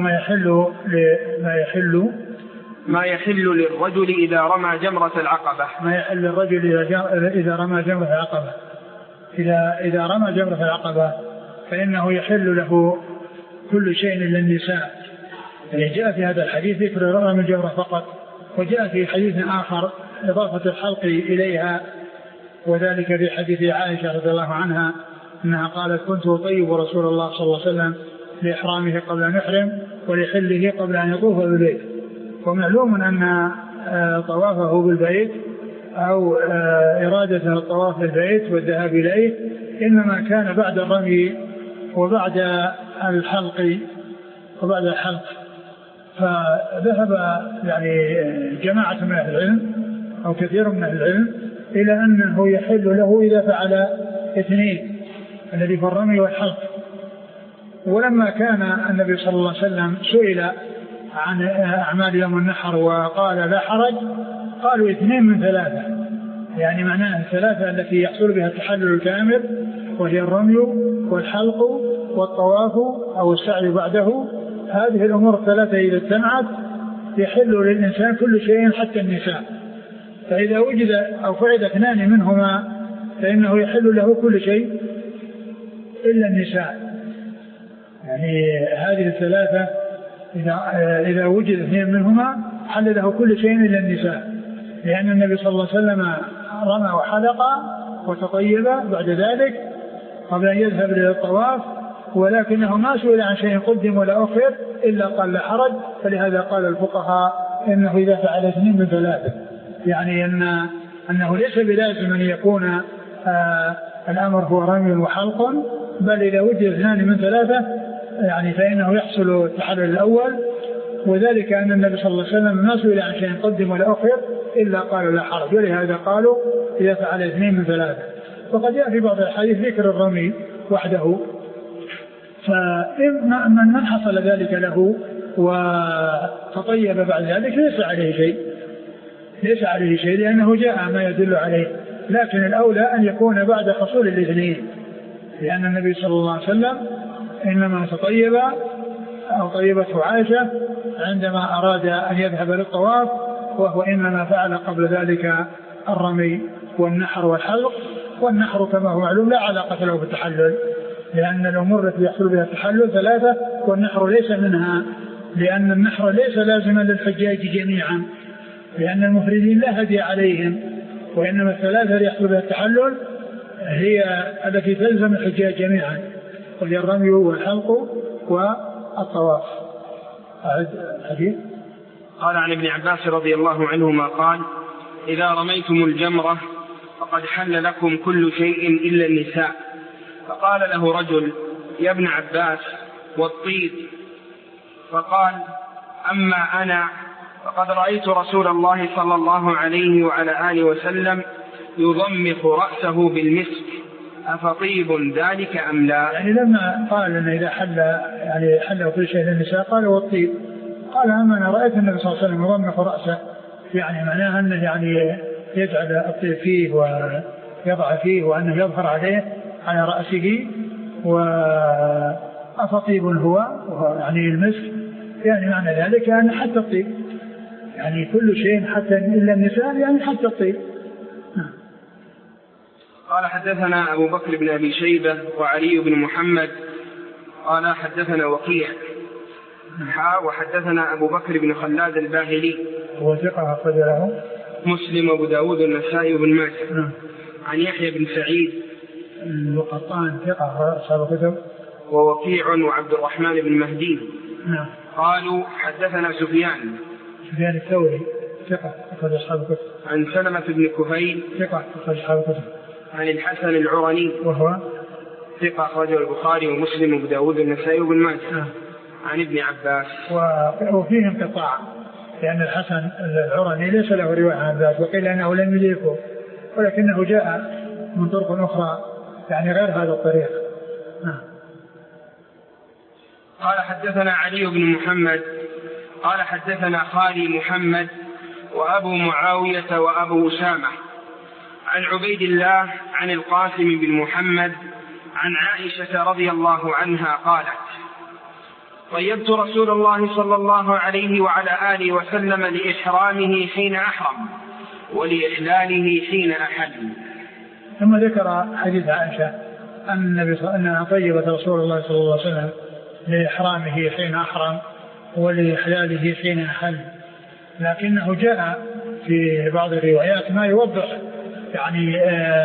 [SPEAKER 2] ما يحل
[SPEAKER 1] للرجل إذا رمى جمرة العقبة.
[SPEAKER 2] ما يحل للرجل إذا رمى جمرة العقبة. إذا رمى جمرة العقبة فإنه يحل له كل شيء إلا النساء. يعني جاء في هذا الحديث ذكر رمى الجمرة فقط، وجاء في حديث آخر إضافة الحلق إليها، وذلك في حديث عائشة رضي الله عنها أنها قالت: كنت أطيب رسول الله صلى الله عليه وسلم لإحرامه قبل أن يحرم ولحله قبل أن يطوف بالبيت. ومعلوم أن طوافه بالبيت أو إرادته الطواف بالبيت والذهاب إليه إنما كان بعد الرمي وبعد الحلق. فذهب يعني جماعة من أهل العلم أو كثير من أهل العلم إلى أنه يحل له إذا فعل اثنين، الذي في الرمي والحلق. ولما كان النبي صلى الله عليه وسلم سئل عن أعمال يوم النحر وقال لا حرج، قالوا 2 من 3، يعني معناه 3 التي يحصل بها التحلل الكامل، وهي الرمي والحلق والطواف أو السعي بعده. هذه الأمور 3 إذا اجتمعت يحل للإنسان كل شيء حتى النساء. فإذا وجد أو فعل 2 منهما فإنه يحل له كل شيء إلا النساء. يعني هذه 3 إذا وجد 2 منهما حل له كل شيء إلا النساء، لأن النبي صلى الله عليه وسلم رمى وحلق وتطيب بعد ذلك قبل أن يذهب إلى الطواف، ولكنه ما سئل عن شيء قدم ولا أخر إلا قال لا حرج. فلهذا قال الفقهاء إنه إذا فعل 2 من 3، يعني أنه ليس بلازم أن يكون الأمر هو رمي وحلق، بل إذا وجد 2 من 3 يعني فإنه يحصل التحلل الأول، وذلك أن النبي صلى الله عليه وسلم ما سئل عن شيء قدم ولا أخر إلا قال لا حرج، ولهذا قالوا إذا فعل 2 من 3. وقد جاء في بعض الحديث ذكر الرمي وحده، فمن حصل ذلك له وتطيب بعد ذلك ليس عليه شيء لأنه جاء ما يدل عليه. لكن الأولى أن يكون بعد حصول الاثنين، لأن النبي صلى الله عليه وسلم إنما تطيب أو طيبته عائشة عندما أراد أن يذهب للطواف، وهو إنما فعل قبل ذلك الرمي والنحر والحلق. والنحر كما هو معلوم لا علاقة له بالتحلل، لأن الأمور التي يحصل بها التحلل ثلاثة والنحر ليس منها، لأن النحر ليس لازما للحجاج جميعا، لأن المفردين لا هدي عليهم، وإنما الثلاثة اللي يحصل بها التحلل هي التي تلزم الحجاج جميعا، وهي الرمي والحلق والطواف. حديث
[SPEAKER 1] قال عن ابن عباس رضي الله عنهما قال: إذا رميتم الجمرة فقد حل لكم كل شيء إلا النساء. فقال له رجل: يا ابن عباس والطيب؟ فقال: أما أنا فقد رأيت رسول الله صلى الله عليه وعلى آله وسلم يضمخ رأسه بالمسك، أفطيب ذلك أم لا؟
[SPEAKER 2] يعني لما قال أن إذا حل كل شيء للنساء قال والطيب، قال: أما أنا رأيت النبي صلى الله عليه وسلم يضمخ رأسه، يعني معناها أنه يعني يجعل الطيب فيه ويضع فيه، وأنه يظهر عليه على رأسه. وأفطيب هو يعني المسك، يعني معنى ذلك أن حتى الطيب، يعني كل شيء حتى إلا النساء، يعني حتى الطيب.
[SPEAKER 1] قال: حدثنا أبو بكر بن أبي شيبة وعلي بن محمد قال: حدثنا وكيع وحدثنا أبو بكر بن خلاد الباهلي
[SPEAKER 2] هو ثقة أخرج له
[SPEAKER 1] مسلم وأبو داود والنسائي وابن ماجه. عن يحيى بن سعيد
[SPEAKER 2] القطان ثقة أصحاب الكتب،
[SPEAKER 1] ووكيع وعبد الرحمن بن مهدي. قالوا: حدثنا سفيان
[SPEAKER 2] الثوري ثقة أخرج أصحاب الكتب.
[SPEAKER 1] عن سلمة بن كهيل ثقة أخرج أصحاب الكتب. عن الحسن العرني وهو ثقة أخرجه البخاري ومسلم وأبو داود والنسائي وابن ماجه. عن ابن عباس.
[SPEAKER 2] وفيه انقطاع، لأن الحسن العرني ليس له رواية عن ذلك، وقيل أنه لم يدركه، ولكنه جاء من طرق أخرى يعني غير هذا الطريق.
[SPEAKER 1] قال: حدثنا علي بن محمد قال: حدثنا خالي محمد وأبو معاوية وأبو أسامة عن عبيد الله عن القاسم بن محمد عن عائشة رضي الله عنها قالت: طيبت رسول الله صلى الله عليه وعلى آله وسلم لإحرامه حين أحرم ولإحلاله حين أحل.
[SPEAKER 2] ثم ذكر حديث عائشة أنها طيبت رسول الله صلى الله عليه وسلم لإحرامه حين أحرم ولإحلاله حين أحل، لكنه جاء في بعض الروايات ما يوضح يعني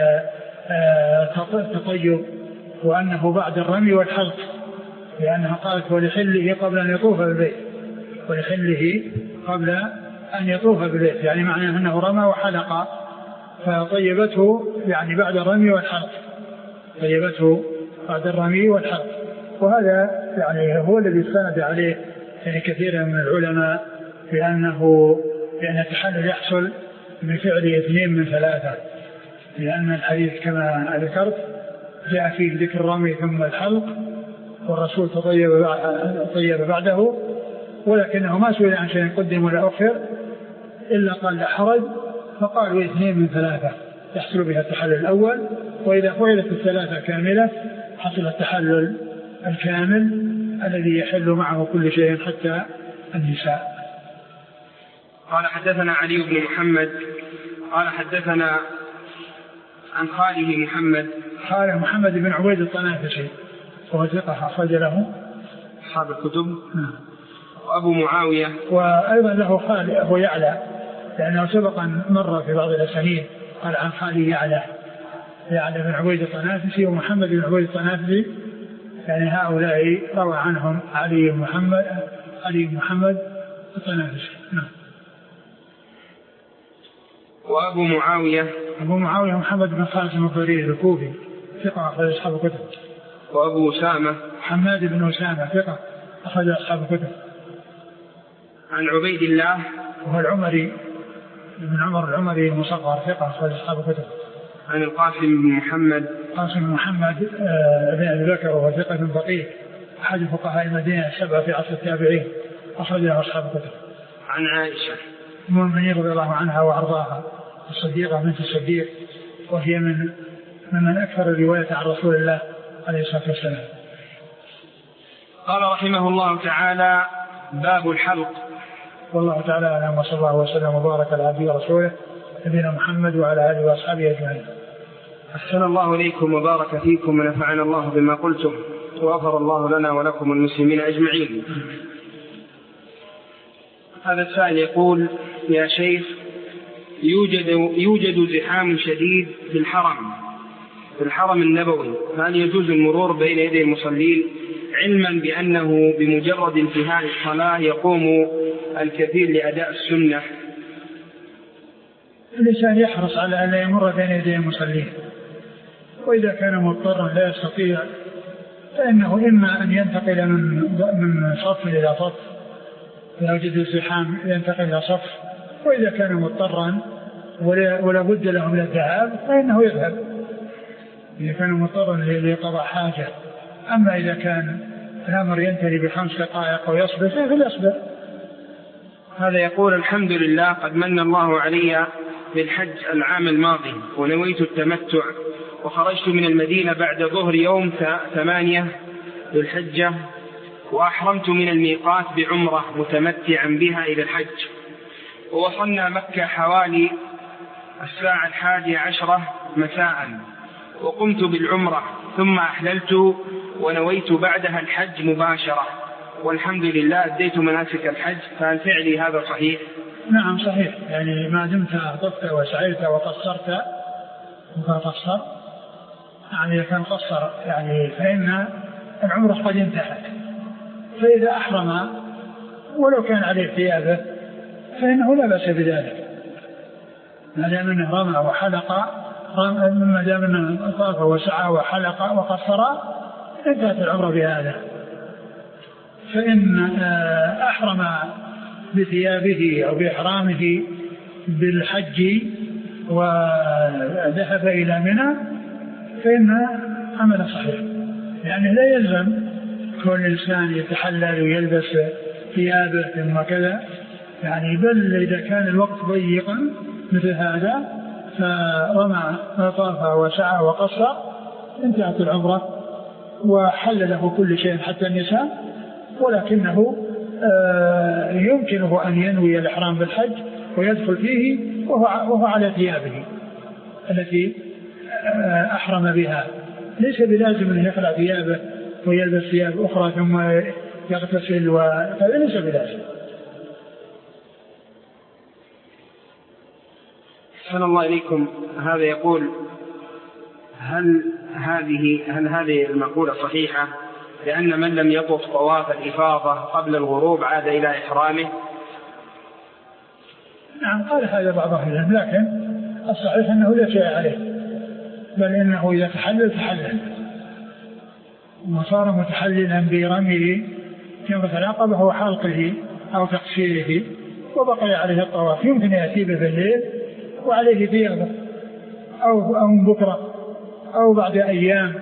[SPEAKER 2] التطيب، وأنه بعد الرمي والحلق، لأنها قالت: ولحله قبل أن يطوف بالبيت، ولحله قبل أن يطوف بالبيت، يعني معناه أنه رمى وحلق، فطيبته يعني بعد الرمي والحلق، طيبته بعد الرمي والحلق. وهذا يعني هو الذي استند عليه يعني كثيرا من العلماء، بأن التحلل يحصل بفعل 2 من 3، لأن الحديث كما ذكرت جاء فيه ذكر الرمي ثم الحلق، والرسول طيب بعده، ولكنه ما سئل عن شيء قدم ولا أخر إلا قال لا حرج، فقالوا 2 من 3 يحصل بها التحلل الأول، وإذا فعلت 3 كاملة حصل التحلل الكامل الذي يحل معه كل شيء حتى النساء.
[SPEAKER 1] قال: حدثنا علي بن محمد قال: حدثنا عن خاله
[SPEAKER 2] محمد بن عبيد الطنافسي وهو ثقة أخرج له
[SPEAKER 1] أصحاب الكتب. وأبو معاوية،
[SPEAKER 2] وأيضا له خاله هو يعلى، لأنه سبقا مر في بعض الأسانيد قال عن خاله يعلى بن عبيد الطنافسي ومحمد بن عبيد الطنافسي، يعني هؤلاء روى عنهم علي بن محمد الطنافسي.
[SPEAKER 1] وأبو معاوية
[SPEAKER 2] محمد بن خالد الفريد الكوفي ثقة أخرج أصحاب الكتب.
[SPEAKER 1] وأبو أسامة
[SPEAKER 2] حماد بن أسامة ثقة أخرج أصحاب الكتب.
[SPEAKER 1] عن عبيد الله
[SPEAKER 2] وهو العمري بن عمر العمري المصغر ثقة أخرج أصحاب الكتب.
[SPEAKER 1] عن القاسم بن محمد بن
[SPEAKER 2] أبي بكر وهو ثقة فقيه أحد فقهاء المدينة 7 في عصر التابعين أخرج له أصحاب الكتب.
[SPEAKER 1] عن عائشة
[SPEAKER 2] أم المؤمنين رضي الله عنها وأرضاها الصديقة بنت الصديق، وهي من أكثر الرواية عن رسول الله عليه الصلاة والسلام.
[SPEAKER 1] قال رحمه الله تعالى: باب الحلق.
[SPEAKER 2] والله تعالى أعلم، وصلى الله وسلم وبارك على عبده ورسوله نبينا محمد وعلى آله وأصحابه أجمعين.
[SPEAKER 1] أحسن الله إليكم وبارك فيكم ونفعنا الله بما قلتم وغفر الله لنا ولكم المسلمين أجمعين. هذا السائل يقول: يا شيخ، يوجد زحام شديد في الحرم النبوي، فهل يجوز المرور بين يدي المصلين، علما بأنه بمجرد انتهاء الصلاة يقوم الكثير لأداء السنة؟
[SPEAKER 2] الإنسان يحرص على أن لا يمر بين يدي المصلين، وإذا كان مضطرا لا يستطيع فإنه إما أن ينتقل من صف إلى صف، إذا وجد الزحام ينتقل إلى صف، وإذا كان مضطرا ولا بد له من الذهاب فإنه يذهب إذا كان مضطرا لقضاء حاجة. أما إذا كان الأمر ينتهي ب5 دقائق ويصبر فليصبر.
[SPEAKER 1] هذا يقول: الحمد لله، قد من الله علي بالحج العام الماضي ونويت التمتع، وخرجت من المدينة بعد ظهر يوم 8 ذو الحجة، وأحرمت من الميقات بعمرة متمتعا بها إلى الحج، ووصلنا مكة حوالي 11:10 مساء، وقمت بالعمرة ثم أحللت ونويت بعدها الحج مباشرة، والحمد لله أديت مناسك الحج، فهل فعلي هذا صحيح؟
[SPEAKER 2] نعم صحيح، يعني ما دمت طفت وسعيت وقصرت وقصر، يعني إذا كان قصر يعني فإن العمرة قد انتهت، فإذا أحرم ولو كان عليه ثيابه فإنه لا بأس بذلك، ما دام أنه رمى وحلق، ما دام أنه طاف وسعى وحلق وقصر انتهت العمرة بهذا. فإن أحرم بثيابه أو بإحرامه بالحج وذهب إلى منى فإن عمل صحيح، يعني لا يلزم كل إنسان يتحلل ويلبس ثيابه ثم كذا، يعني بل إذا كان الوقت ضيقا مثل هذا فرمى طاف وسعى وقصر انتهت العمرة وحل له كل شيء حتى النساء، ولكنه يمكنه أن ينوي الإحرام بالحج ويدخل فيه وهو على ثيابه التي أحرم بها، ليس بلازم أن يخلع ثيابه ويلبس ثياب أخرى ثم يغتسل، هذا ليس بلازم.
[SPEAKER 1] أحسن الله إليكم. هذا يقول: هل هذه المقولة صحيحة، لأن من لم يطف طواف الإفاضة قبل الغروب عاد إلى إحرامه؟
[SPEAKER 2] نعم قال هذا بعض أهل العلم، لكن الصحيح أنه لا شيء عليه، بل إنه إذا تحلل وصار متحللا برميه جمرة العقبة وحلقه أو تقصيره وبقي عليه الطواف، يمكن يأتي به بالليل وعليه ثيابه أو بكرة أو بعد أيام.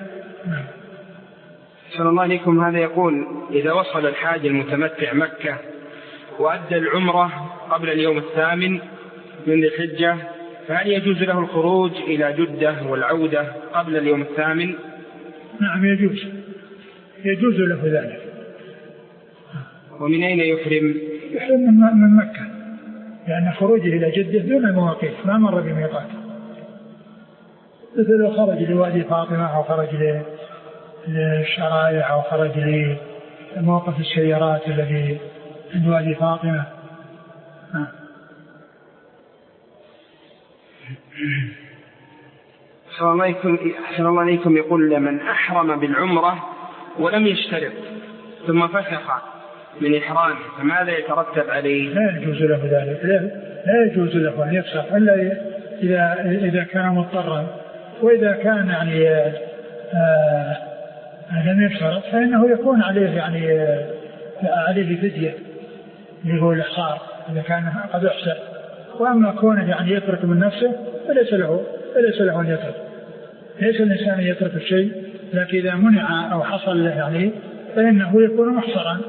[SPEAKER 1] صلى الله عليكم. هذا يقول: إذا وصل الحاج المتمتع مكة وأدى العمرة قبل اليوم 8 من ذي الحجة، فهل يجوز له الخروج إلى جدة والعودة قبل اليوم 8؟
[SPEAKER 2] نعم يجوز له ذلك.
[SPEAKER 1] ومن أين يحرم؟
[SPEAKER 2] يحرم من مكة، لأن خروجه إلى جدة دون المواقيت ما مر بميقات، مثل لو خرج لوادي فاطمة أو خرج للشرايع أو خرج لموقف السيارات الذي عند وادي فاطمة.
[SPEAKER 1] أحسن الله عليكم. يقول: لمن أحرم بالعمرة ولم يشترط ثم فسخ من إحرامه فماذا يترتب عليه؟
[SPEAKER 2] لا يجوز له ذلك، لا يجوز له أن يفسخ إلا إذا كان مضطرا، وإذا كان يعني لم يشترط فإنه يكون عليه عليه فدية اللي هو الإحصار إذا كان قد أحسن. وأما كونه يعني يترك من نفسه فليس له أن يترك، ليس الإنسان يترك الشيء، لكن إذا منع أو حصل له يعني فإنه يكون محصرا،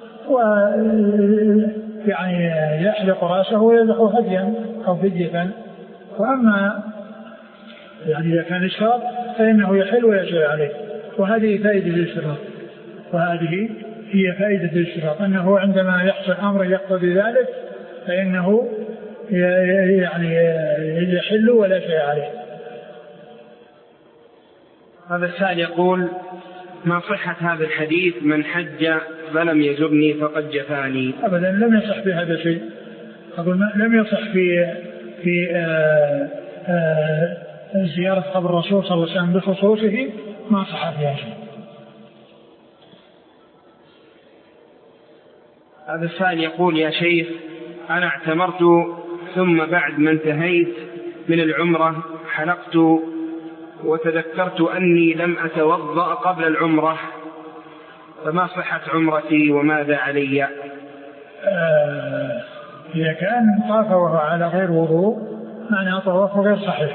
[SPEAKER 2] ويعني يحلق رأسه ويذبح هديا أو فدية. وأما يعني إذا كان الشرط فإنه يحل ويجري عليه، وهذه فائدة الاشتراط، وهذه هي فائدة الاشتراط، أنه عندما يحصل أمر يقتضي ذلك فإنه يعني يحل ولا شيء عليه.
[SPEAKER 1] هذا السائل يقول: ما صحة هذا الحديث من حج فلم يزرني فقد جفاني؟
[SPEAKER 2] أبدا لم يصح في هذا شيء. أقول لم يصح في زيارة قبر الرسول صلى الله عليه وسلم بخصوصه، ما صح فيها شيء.
[SPEAKER 1] هذا السائل يقول: يا شيخ، أنا اعتمرت ثم بعد ما انتهيت من العمرة حلقت وتذكرت أني لم أتوضأ قبل العمرة، فما صحة عمرتي وماذا علي؟
[SPEAKER 2] إذا كان طاف وهو على غير وضوء معناه طوافه غير صحيح.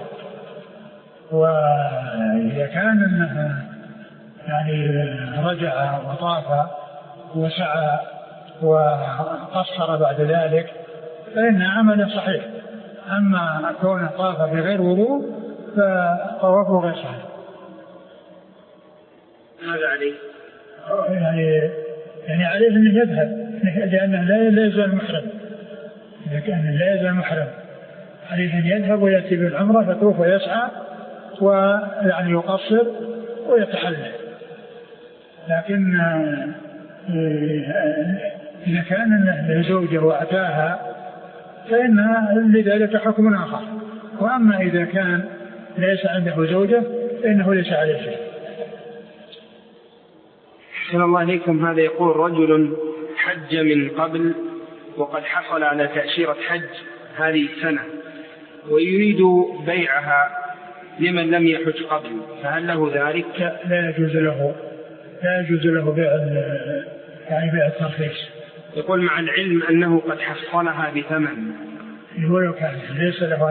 [SPEAKER 2] وإذا كان أنه يعني رجع وطاف وسعى وقصر بعد ذلك فإن عمله صحيح. أما كونه طاف بغير وضوء فطوافه غير صحيح.
[SPEAKER 1] ماذا عليه؟
[SPEAKER 2] يعني عليه أن يذهب، لأنه لا يزال محرم. إذا كان لا يزال محرم عليه أن يذهب ويأتي بالعمرة يطوف ويسعى ويعني يقصر ويتحلل. لكن إذا كان له زوجة وأتاها فإن لذلك حكم آخر. وأما إذا كان ليس عنده زوجة فإنه ليس عليه شيء.
[SPEAKER 1] أحسن الله إليكم. هذا يقول: رجل حج من قبل وقد حصل على تأشيرة حج هذه السنة ويريد بيعها لمن لم يحج قبل، فهل له ذلك؟
[SPEAKER 2] لا يجوز له بيع الترخيص.
[SPEAKER 1] يقول: مع العلم أنه قد حصلها بثمن.
[SPEAKER 2] ولو كان ليس له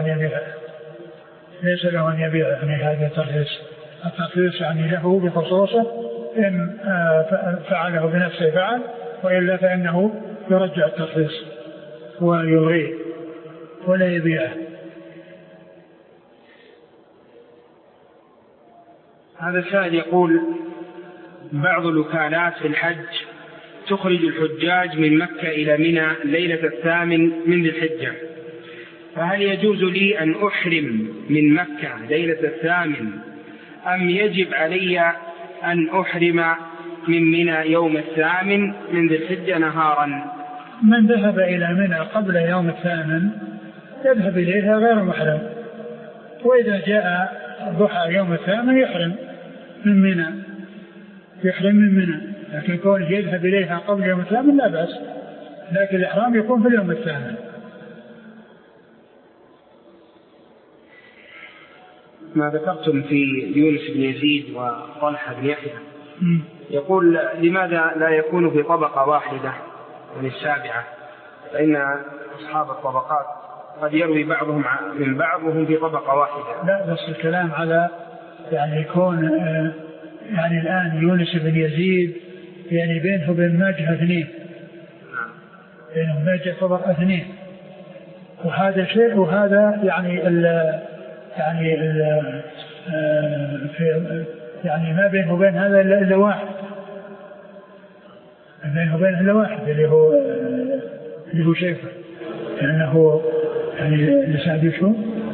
[SPEAKER 2] أن يبيع يعني هذا الترخيص يعني له بخصوصه. إن فعله بنفسه فعل، وإلا فإنه يرجع الترخيص ويلغيه ولا يبيعه.
[SPEAKER 1] هذا السائل يقول: بعض الوكالات في الحج تخرج الحجاج من مكة إلى منى ليلة 8 من ذي الحجة، فهل يجوز لي أن أحرم من مكة ليلة 8 أم يجب علي أن أحرم من منى يوم 8 من ذي الحجة نهارا؟
[SPEAKER 2] من ذهب إلى منى قبل يوم 8 يذهب إليها غير محرم، وإذا جاء ضحى يوم 8 يحرم من منى. لكن كونه يذهب إليها قبل يوم 8 لا بأس، لكن الإحرام يكون في اليوم 8.
[SPEAKER 1] ما ذكرتم في يونس بن يزيد وطلحة بن يحيى، يقول: لماذا لا يكون في طبقة واحدة من السابعة؟ فإن أصحاب الطبقات قد يروي بعضهم من بعض وهم في طبقة واحدة.
[SPEAKER 2] لا، بس الكلام على يعني يكون يعني الآن يونس بن يزيد يعني بينه وبين ماجه 2، بينه ماجه طبقة 2، وهذا شيء وهذا يعني ما بينه وبين هذا إلا واحد، بينه وبينه إلا واحد اللي هو شيخه، لأنه يعني لسعد شو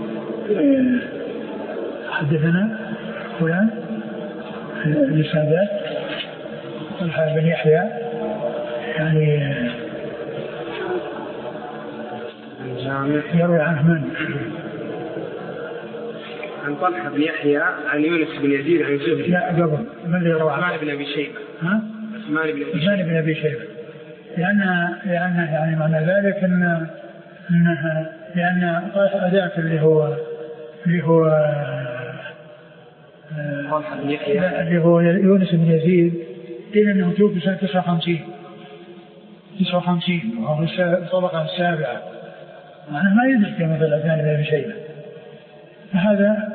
[SPEAKER 2] حدثنا فلان لسعدات طلحة بن يحيى يعني يروي عنه من
[SPEAKER 1] عن طلحة بن يحيى عن يونس بن يزيد عن زهري.
[SPEAKER 2] لا قبل من اللي يروي عنه؟
[SPEAKER 1] عثمان بن أبي شيبة.
[SPEAKER 2] عثمان بن أبي شيبة. لأن يعني معنى ذلك لأن طلحة ذاك اللي هو
[SPEAKER 1] طلحة بن يحيى
[SPEAKER 2] اللي هو يونس بن يزيد قيل أنه توفي سنة 59 وهو الطبقة السابعة، معناه ما يدرك مثل عثمان بن أبي شيبة. هذا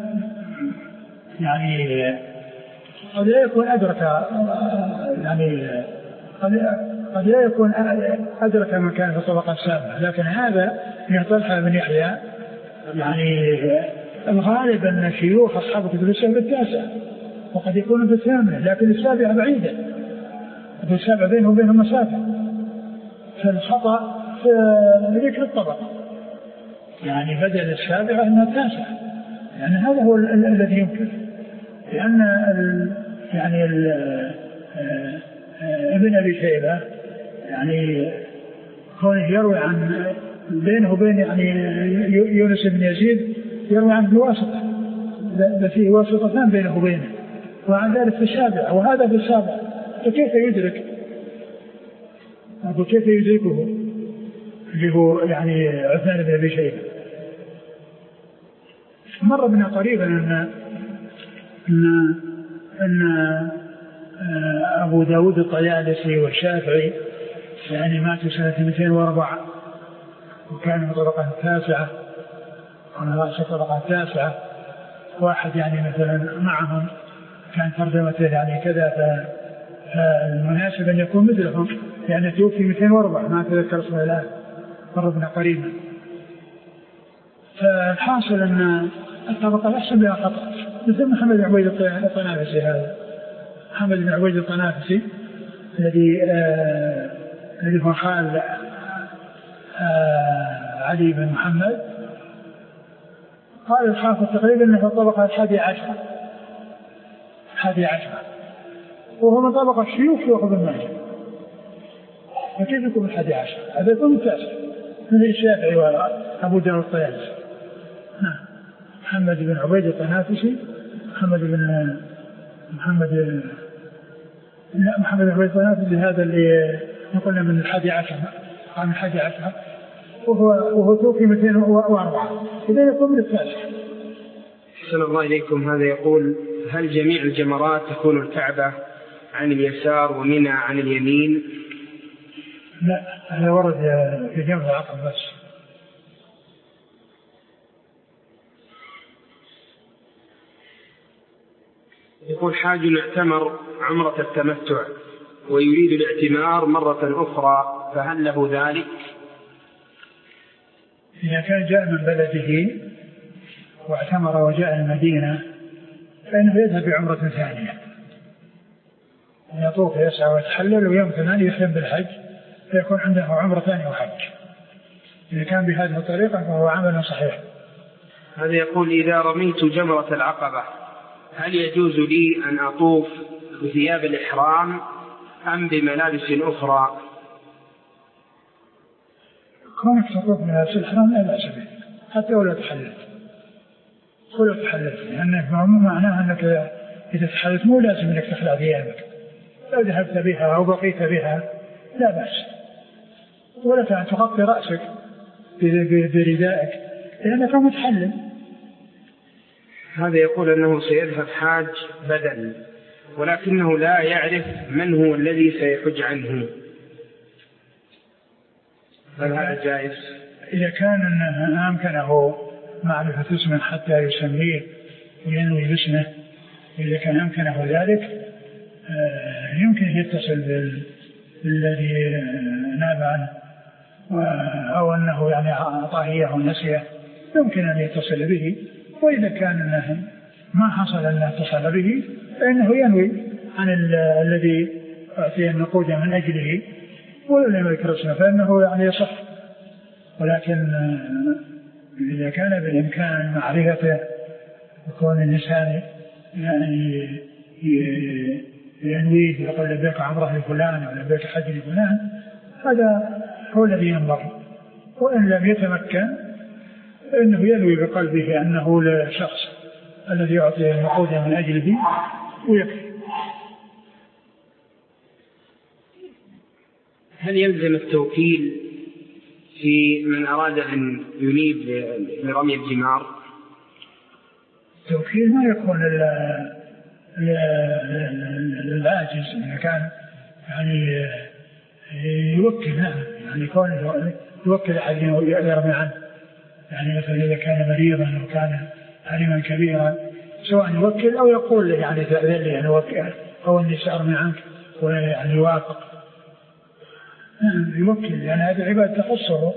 [SPEAKER 2] يعني قد لا يكون أدرك يعني قد لا يكون أدرك من كان في الطبقة السابعة، لكن هذا من طلحة بن يحيى يعني الغالب أن شيوخ أصحاب الكتب السابعة التاسع وقد يكون في 8، لكن السابعة بعيدة، في السابعة بينه وبينهم مسافة، فالخطأ في ذكر الطبقة يعني بدل السابعة أنها التاسعة، يعني هذا هو الذي يمكن، لأن يعني ابن أبي شيبة يعني كونه يروي عن بينه وبين يعني يونس بن يزيد يروي عن بواسطة، فيه واسطتان بينه وبينه، وعن ذلك في السابعة وهذا في السابعة، فكيف يدرك؟ كيف يدركه اللي هو يعني عثمان بن أبي شيبة؟ مر بنا قريبا أن أبو داود الطيالسي والشافعي يعني ماتوا سنة 204 وكانوا طبقة التاسعة، ونرأس طبقة التاسعة، واحد يعني مثلا معهم كان ترجمته يعني كذا، فالمناسب أن يكون مثلهم، يعني توفي 204 ما أتذكر اسمه الآن، مر بنا قريبا. فالحاصل أن الطبقة يحصل بها خطأ، مثل محمد بن عبيد الطنافسي، هذا محمد بن عبيد الطنافسي الذي هو خال علي بن محمد، قال الحافظ تقريبا أنه في الطبقة 11 وهو من طبقة شيوخ ابن ماجه، فكيف يكون 11؟ هذا يكون التاسع من الشافعي وأبو داود الطيالسي. محمد بن عبيد الطنافسي، محمد بن عبيد الطنافسي هذا اللي نقولنا من 11 عام 11 وهو توفي 204، إذا يكون من التاسع.
[SPEAKER 1] أحسن الله إليكم. هذا يقول: هل جميع الجمرات تكون الكعبة عن اليسار ومنى عن اليمين؟
[SPEAKER 2] لا، هذا ورد في جمع العقبة بس.
[SPEAKER 1] يقول: حاج اعتمر عمرة التمتع ويريد الاعتمار مرة أخرى، فهل له ذلك؟
[SPEAKER 2] إذا كان جاء من بلده واعتمر وجاء المدينة فإنه يذهب بعمرة ثانية، يطوف يسعى ويتحلل، ويوم 8 يحرم بالحج، فيكون عنده عمرة ثانية وحج. إذا كان بهذه الطريقة فهو عمل صحيح.
[SPEAKER 1] هذا يقول: إذا رميت جمرة العقبة هل يجوز لي أن أطوف بثياب الإحرام أم بملابس أخرى؟
[SPEAKER 2] كونك تطوف بملابس الإحرام لا بأس به، حتى ولا تحلل لأنه معناه أنك إذا تحللت مو لازم أنك تخلع ثيابك، لو ذهبت بها أو بقيت بها لا بأس، ولك أن تغطي رأسك بردائك لأنك متحلل.
[SPEAKER 1] هذا يقول أنه سيذهب حاج بدل، ولكنه لا يعرف من هو الذي سيحج عنه، هل هذا جائز؟
[SPEAKER 2] إذا كان أنه أمكنه معرفة اسمه حتى يسميه وينوي باسمه، إذا كان أمكنه ذلك يمكن يتصل بالذي ناب عنه، أو أنه يعني أعطاه إياه ونسيه، يمكن أن يتصل به. وإذا كان أنه ما حصل أن اتصل به فإنه ينوي عن الذي أعطي النقود من أجله ولم يذكر اسمه، فإنه يعني يصح. ولكن إذا كان بالإمكان معرفته يكون الإنسان يعني ينويه يقول لبيك عمره لفلان أو لبيك حج لفلان، هذا هو الذي ينبغي. وإن لم يتمكن فإنه ينوي بقلبه أنه لشخص الذي يعطي النقود من أجله ويكفي.
[SPEAKER 1] هل يلزم التوكيل في من أراد أن ينيب لرمي الجمار؟
[SPEAKER 2] التوكيل ما يكون للعاجز، إذا كان يعني يوكل، يعني يكون يوكل أحد يرمي عنه، يعني مثلا إذا كان مريضا أو كان حريما كبيرا سواء يوكل أو يقول له يعني تأذن لي أن أوكل أو أني سأرمي عنك ويعني يوافق، يوكل، يعني هذه عبادة تخصه،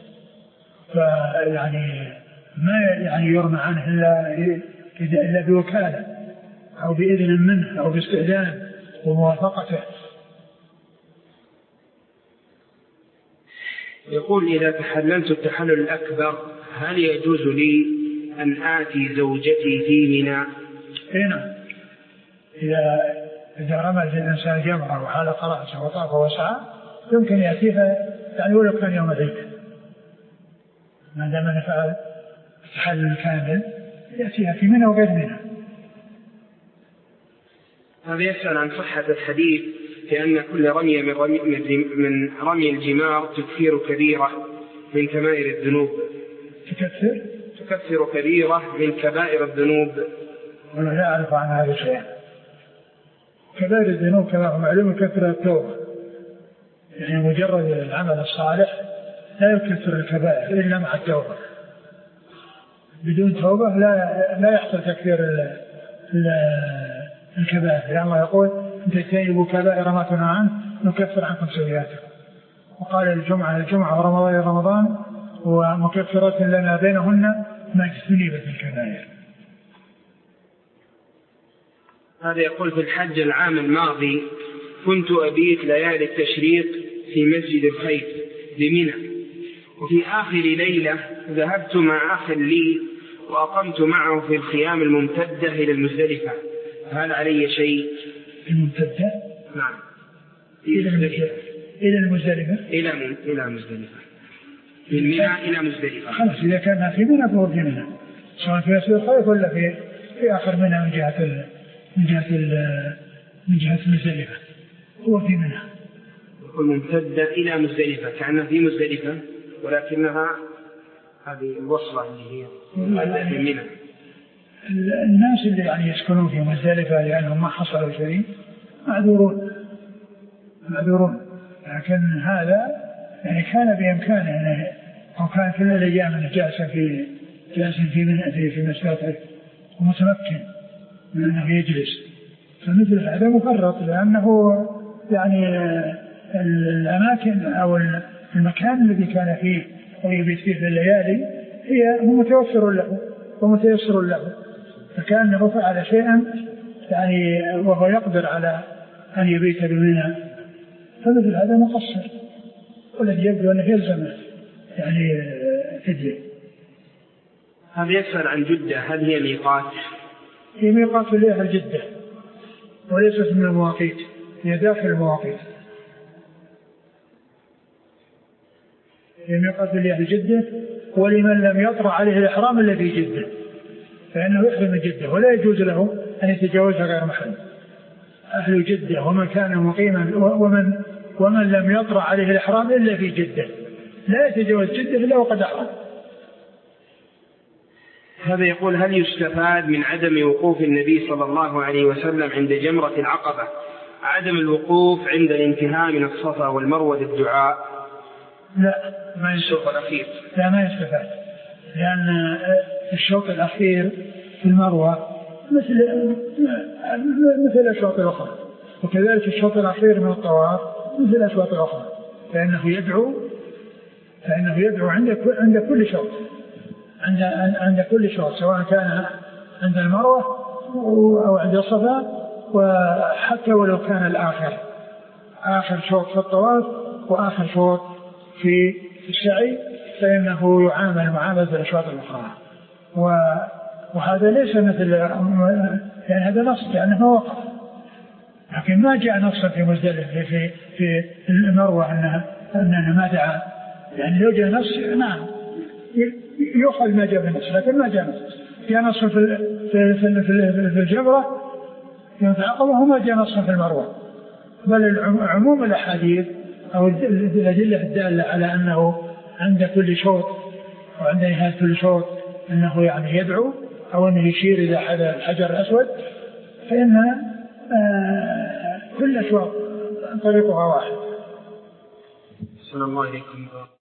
[SPEAKER 2] فيعني ما يعني يرمى عنه إلا بوكالة أو بإذن منه أو باستئذان وموافقته.
[SPEAKER 1] يقول: إذا تحللت التحلل الأكبر هل يجوز لي أن آتي زوجتي في منى؟
[SPEAKER 2] هنا إذا رمى الإنسان جمرة وحلق رأسه وطاف وسعى يمكن يأتيها يعني ولو كان يوم العيد، ما دام فعل التحلل الكامل يأتيها في منى وغير منى.
[SPEAKER 1] هذا يسأل عن صحة الحديث في أن كل رمي من رمي الجمار تكفير كبيرة من كبائر الذنوب. تكفر كبيرة من كبائر الذنوب.
[SPEAKER 2] ولا لا أعرف عن هذا الشيء. كبائر الذنوب كما هو معلوم كثرة التوبة، يعني مجرد العمل الصالح لا يكثر الكبائر إلا مع التوبة. بدون توبة لا يحصل تكفير الكبائر، لأن الله يقول إن تجتنبوا كبائر ما تنهون عنه نكفر عنكم سيئاتكم. وقال الجمعة ورمضان ومكفرات لنا بينهن ما اجتنبت الكبائر.
[SPEAKER 1] هذا يقول في الحج العام الماضي كنت أبيت ليالي التشريق في مسجد الخيف بمنى، وفي آخر ليلة ذهبت مع أخ لي وأقمت معه في الخيام الممتدة إلى المزدلفة، هل علي شيء؟
[SPEAKER 2] الممتدة؟
[SPEAKER 1] نعم.
[SPEAKER 2] إلى المزدلفة؟
[SPEAKER 1] إلى مزدلفة، من منى إلى مزدلفة.
[SPEAKER 2] خلاص إذا كان في منى فهو في منى، سواء في مسجد الخيف ولا في آخر منى من جهة مزدلفة هو في منى.
[SPEAKER 1] ممتدة إلى مزدلفة كأنها في مزدلفة ولكنها هذه الوصلة اللي هي في منى.
[SPEAKER 2] الناس اللي يعني يسكنون في مزدلفة لأنهم ما حصلوا شيء معذورون، لكن هذا يعني كان بإمكانه أو كان في الأيام جالسا في مسجد ومتمكن من أنه يجلس، فمثل هذا مفرط، لأنه يعني الأماكن أو المكان الذي كان فيه أو يبيت فيه في الليالي هو متوفر له ومتيسر له، فكأنه فعل شيئا يعني وهو يقدر على أن يبيت بمنى، فمثل هذا مقصر، والذي يبدو أنه يلزمه يعني فدية.
[SPEAKER 1] هذا يسأل عن جدة، هل هي ميقات؟
[SPEAKER 2] هي ميقات لأهل جدة وليست من المواقيت، هي داخل المواقيت. هي ميقات لأهل جدة، ولمن لم يطرأ عليه الإحرام إلا في جدة فإنه يحرم من جدة ولا يجوز له أن يتجاوزها غير محرم. أهل جدة ومن كان مقيما ومن لم يطرأ عليه الإحرام إلا في جدة لا يتجاوز جدة إلا وقد أحرم.
[SPEAKER 1] هذا يقول هل يستفاد من عدم وقوف النبي صلى الله عليه وسلم عند جمرة العقبة عدم الوقوف عند الانتهاء من الصفا والمروة للدعاء؟
[SPEAKER 2] لا ما
[SPEAKER 1] الشوط الأخير
[SPEAKER 2] لا ما يستفاد، لأن الشوط الأخير في المروة مثل الأشواط الأخرى، وكذلك الشوط الأخير من الطواف مثل الأشواط الأخرى، فإنه يدعو عند كل شوط، عند كل شوط سواء كان عند المروة أو عند الصفا، وحتى ولو كان آخر شوط في الطواف وآخر شوط في السعي فإنه يعامل معاملة الأشواط الأخرى. وهذا ليس مثل يعني هذا نص لأنه وقف، لكن ما جاء نصا في مزدلفة في المروة أنها ما دعا، يعني لو جاء نص نعم يؤخذ ما جاء بالنص، لكن ما جاء نص. جاء نص في الجمرة يوم العقبة وما جاء نص في المروة، بل عموم الأحاديث أو الأدلة الدالة على أنه عند كل شوط وعند نهاية كل شوط أنه يعني يدعو أو أنه يشير إلى الحجر الأسود، فإن كل شوط طريقها واحد.
[SPEAKER 1] السلام عليكم.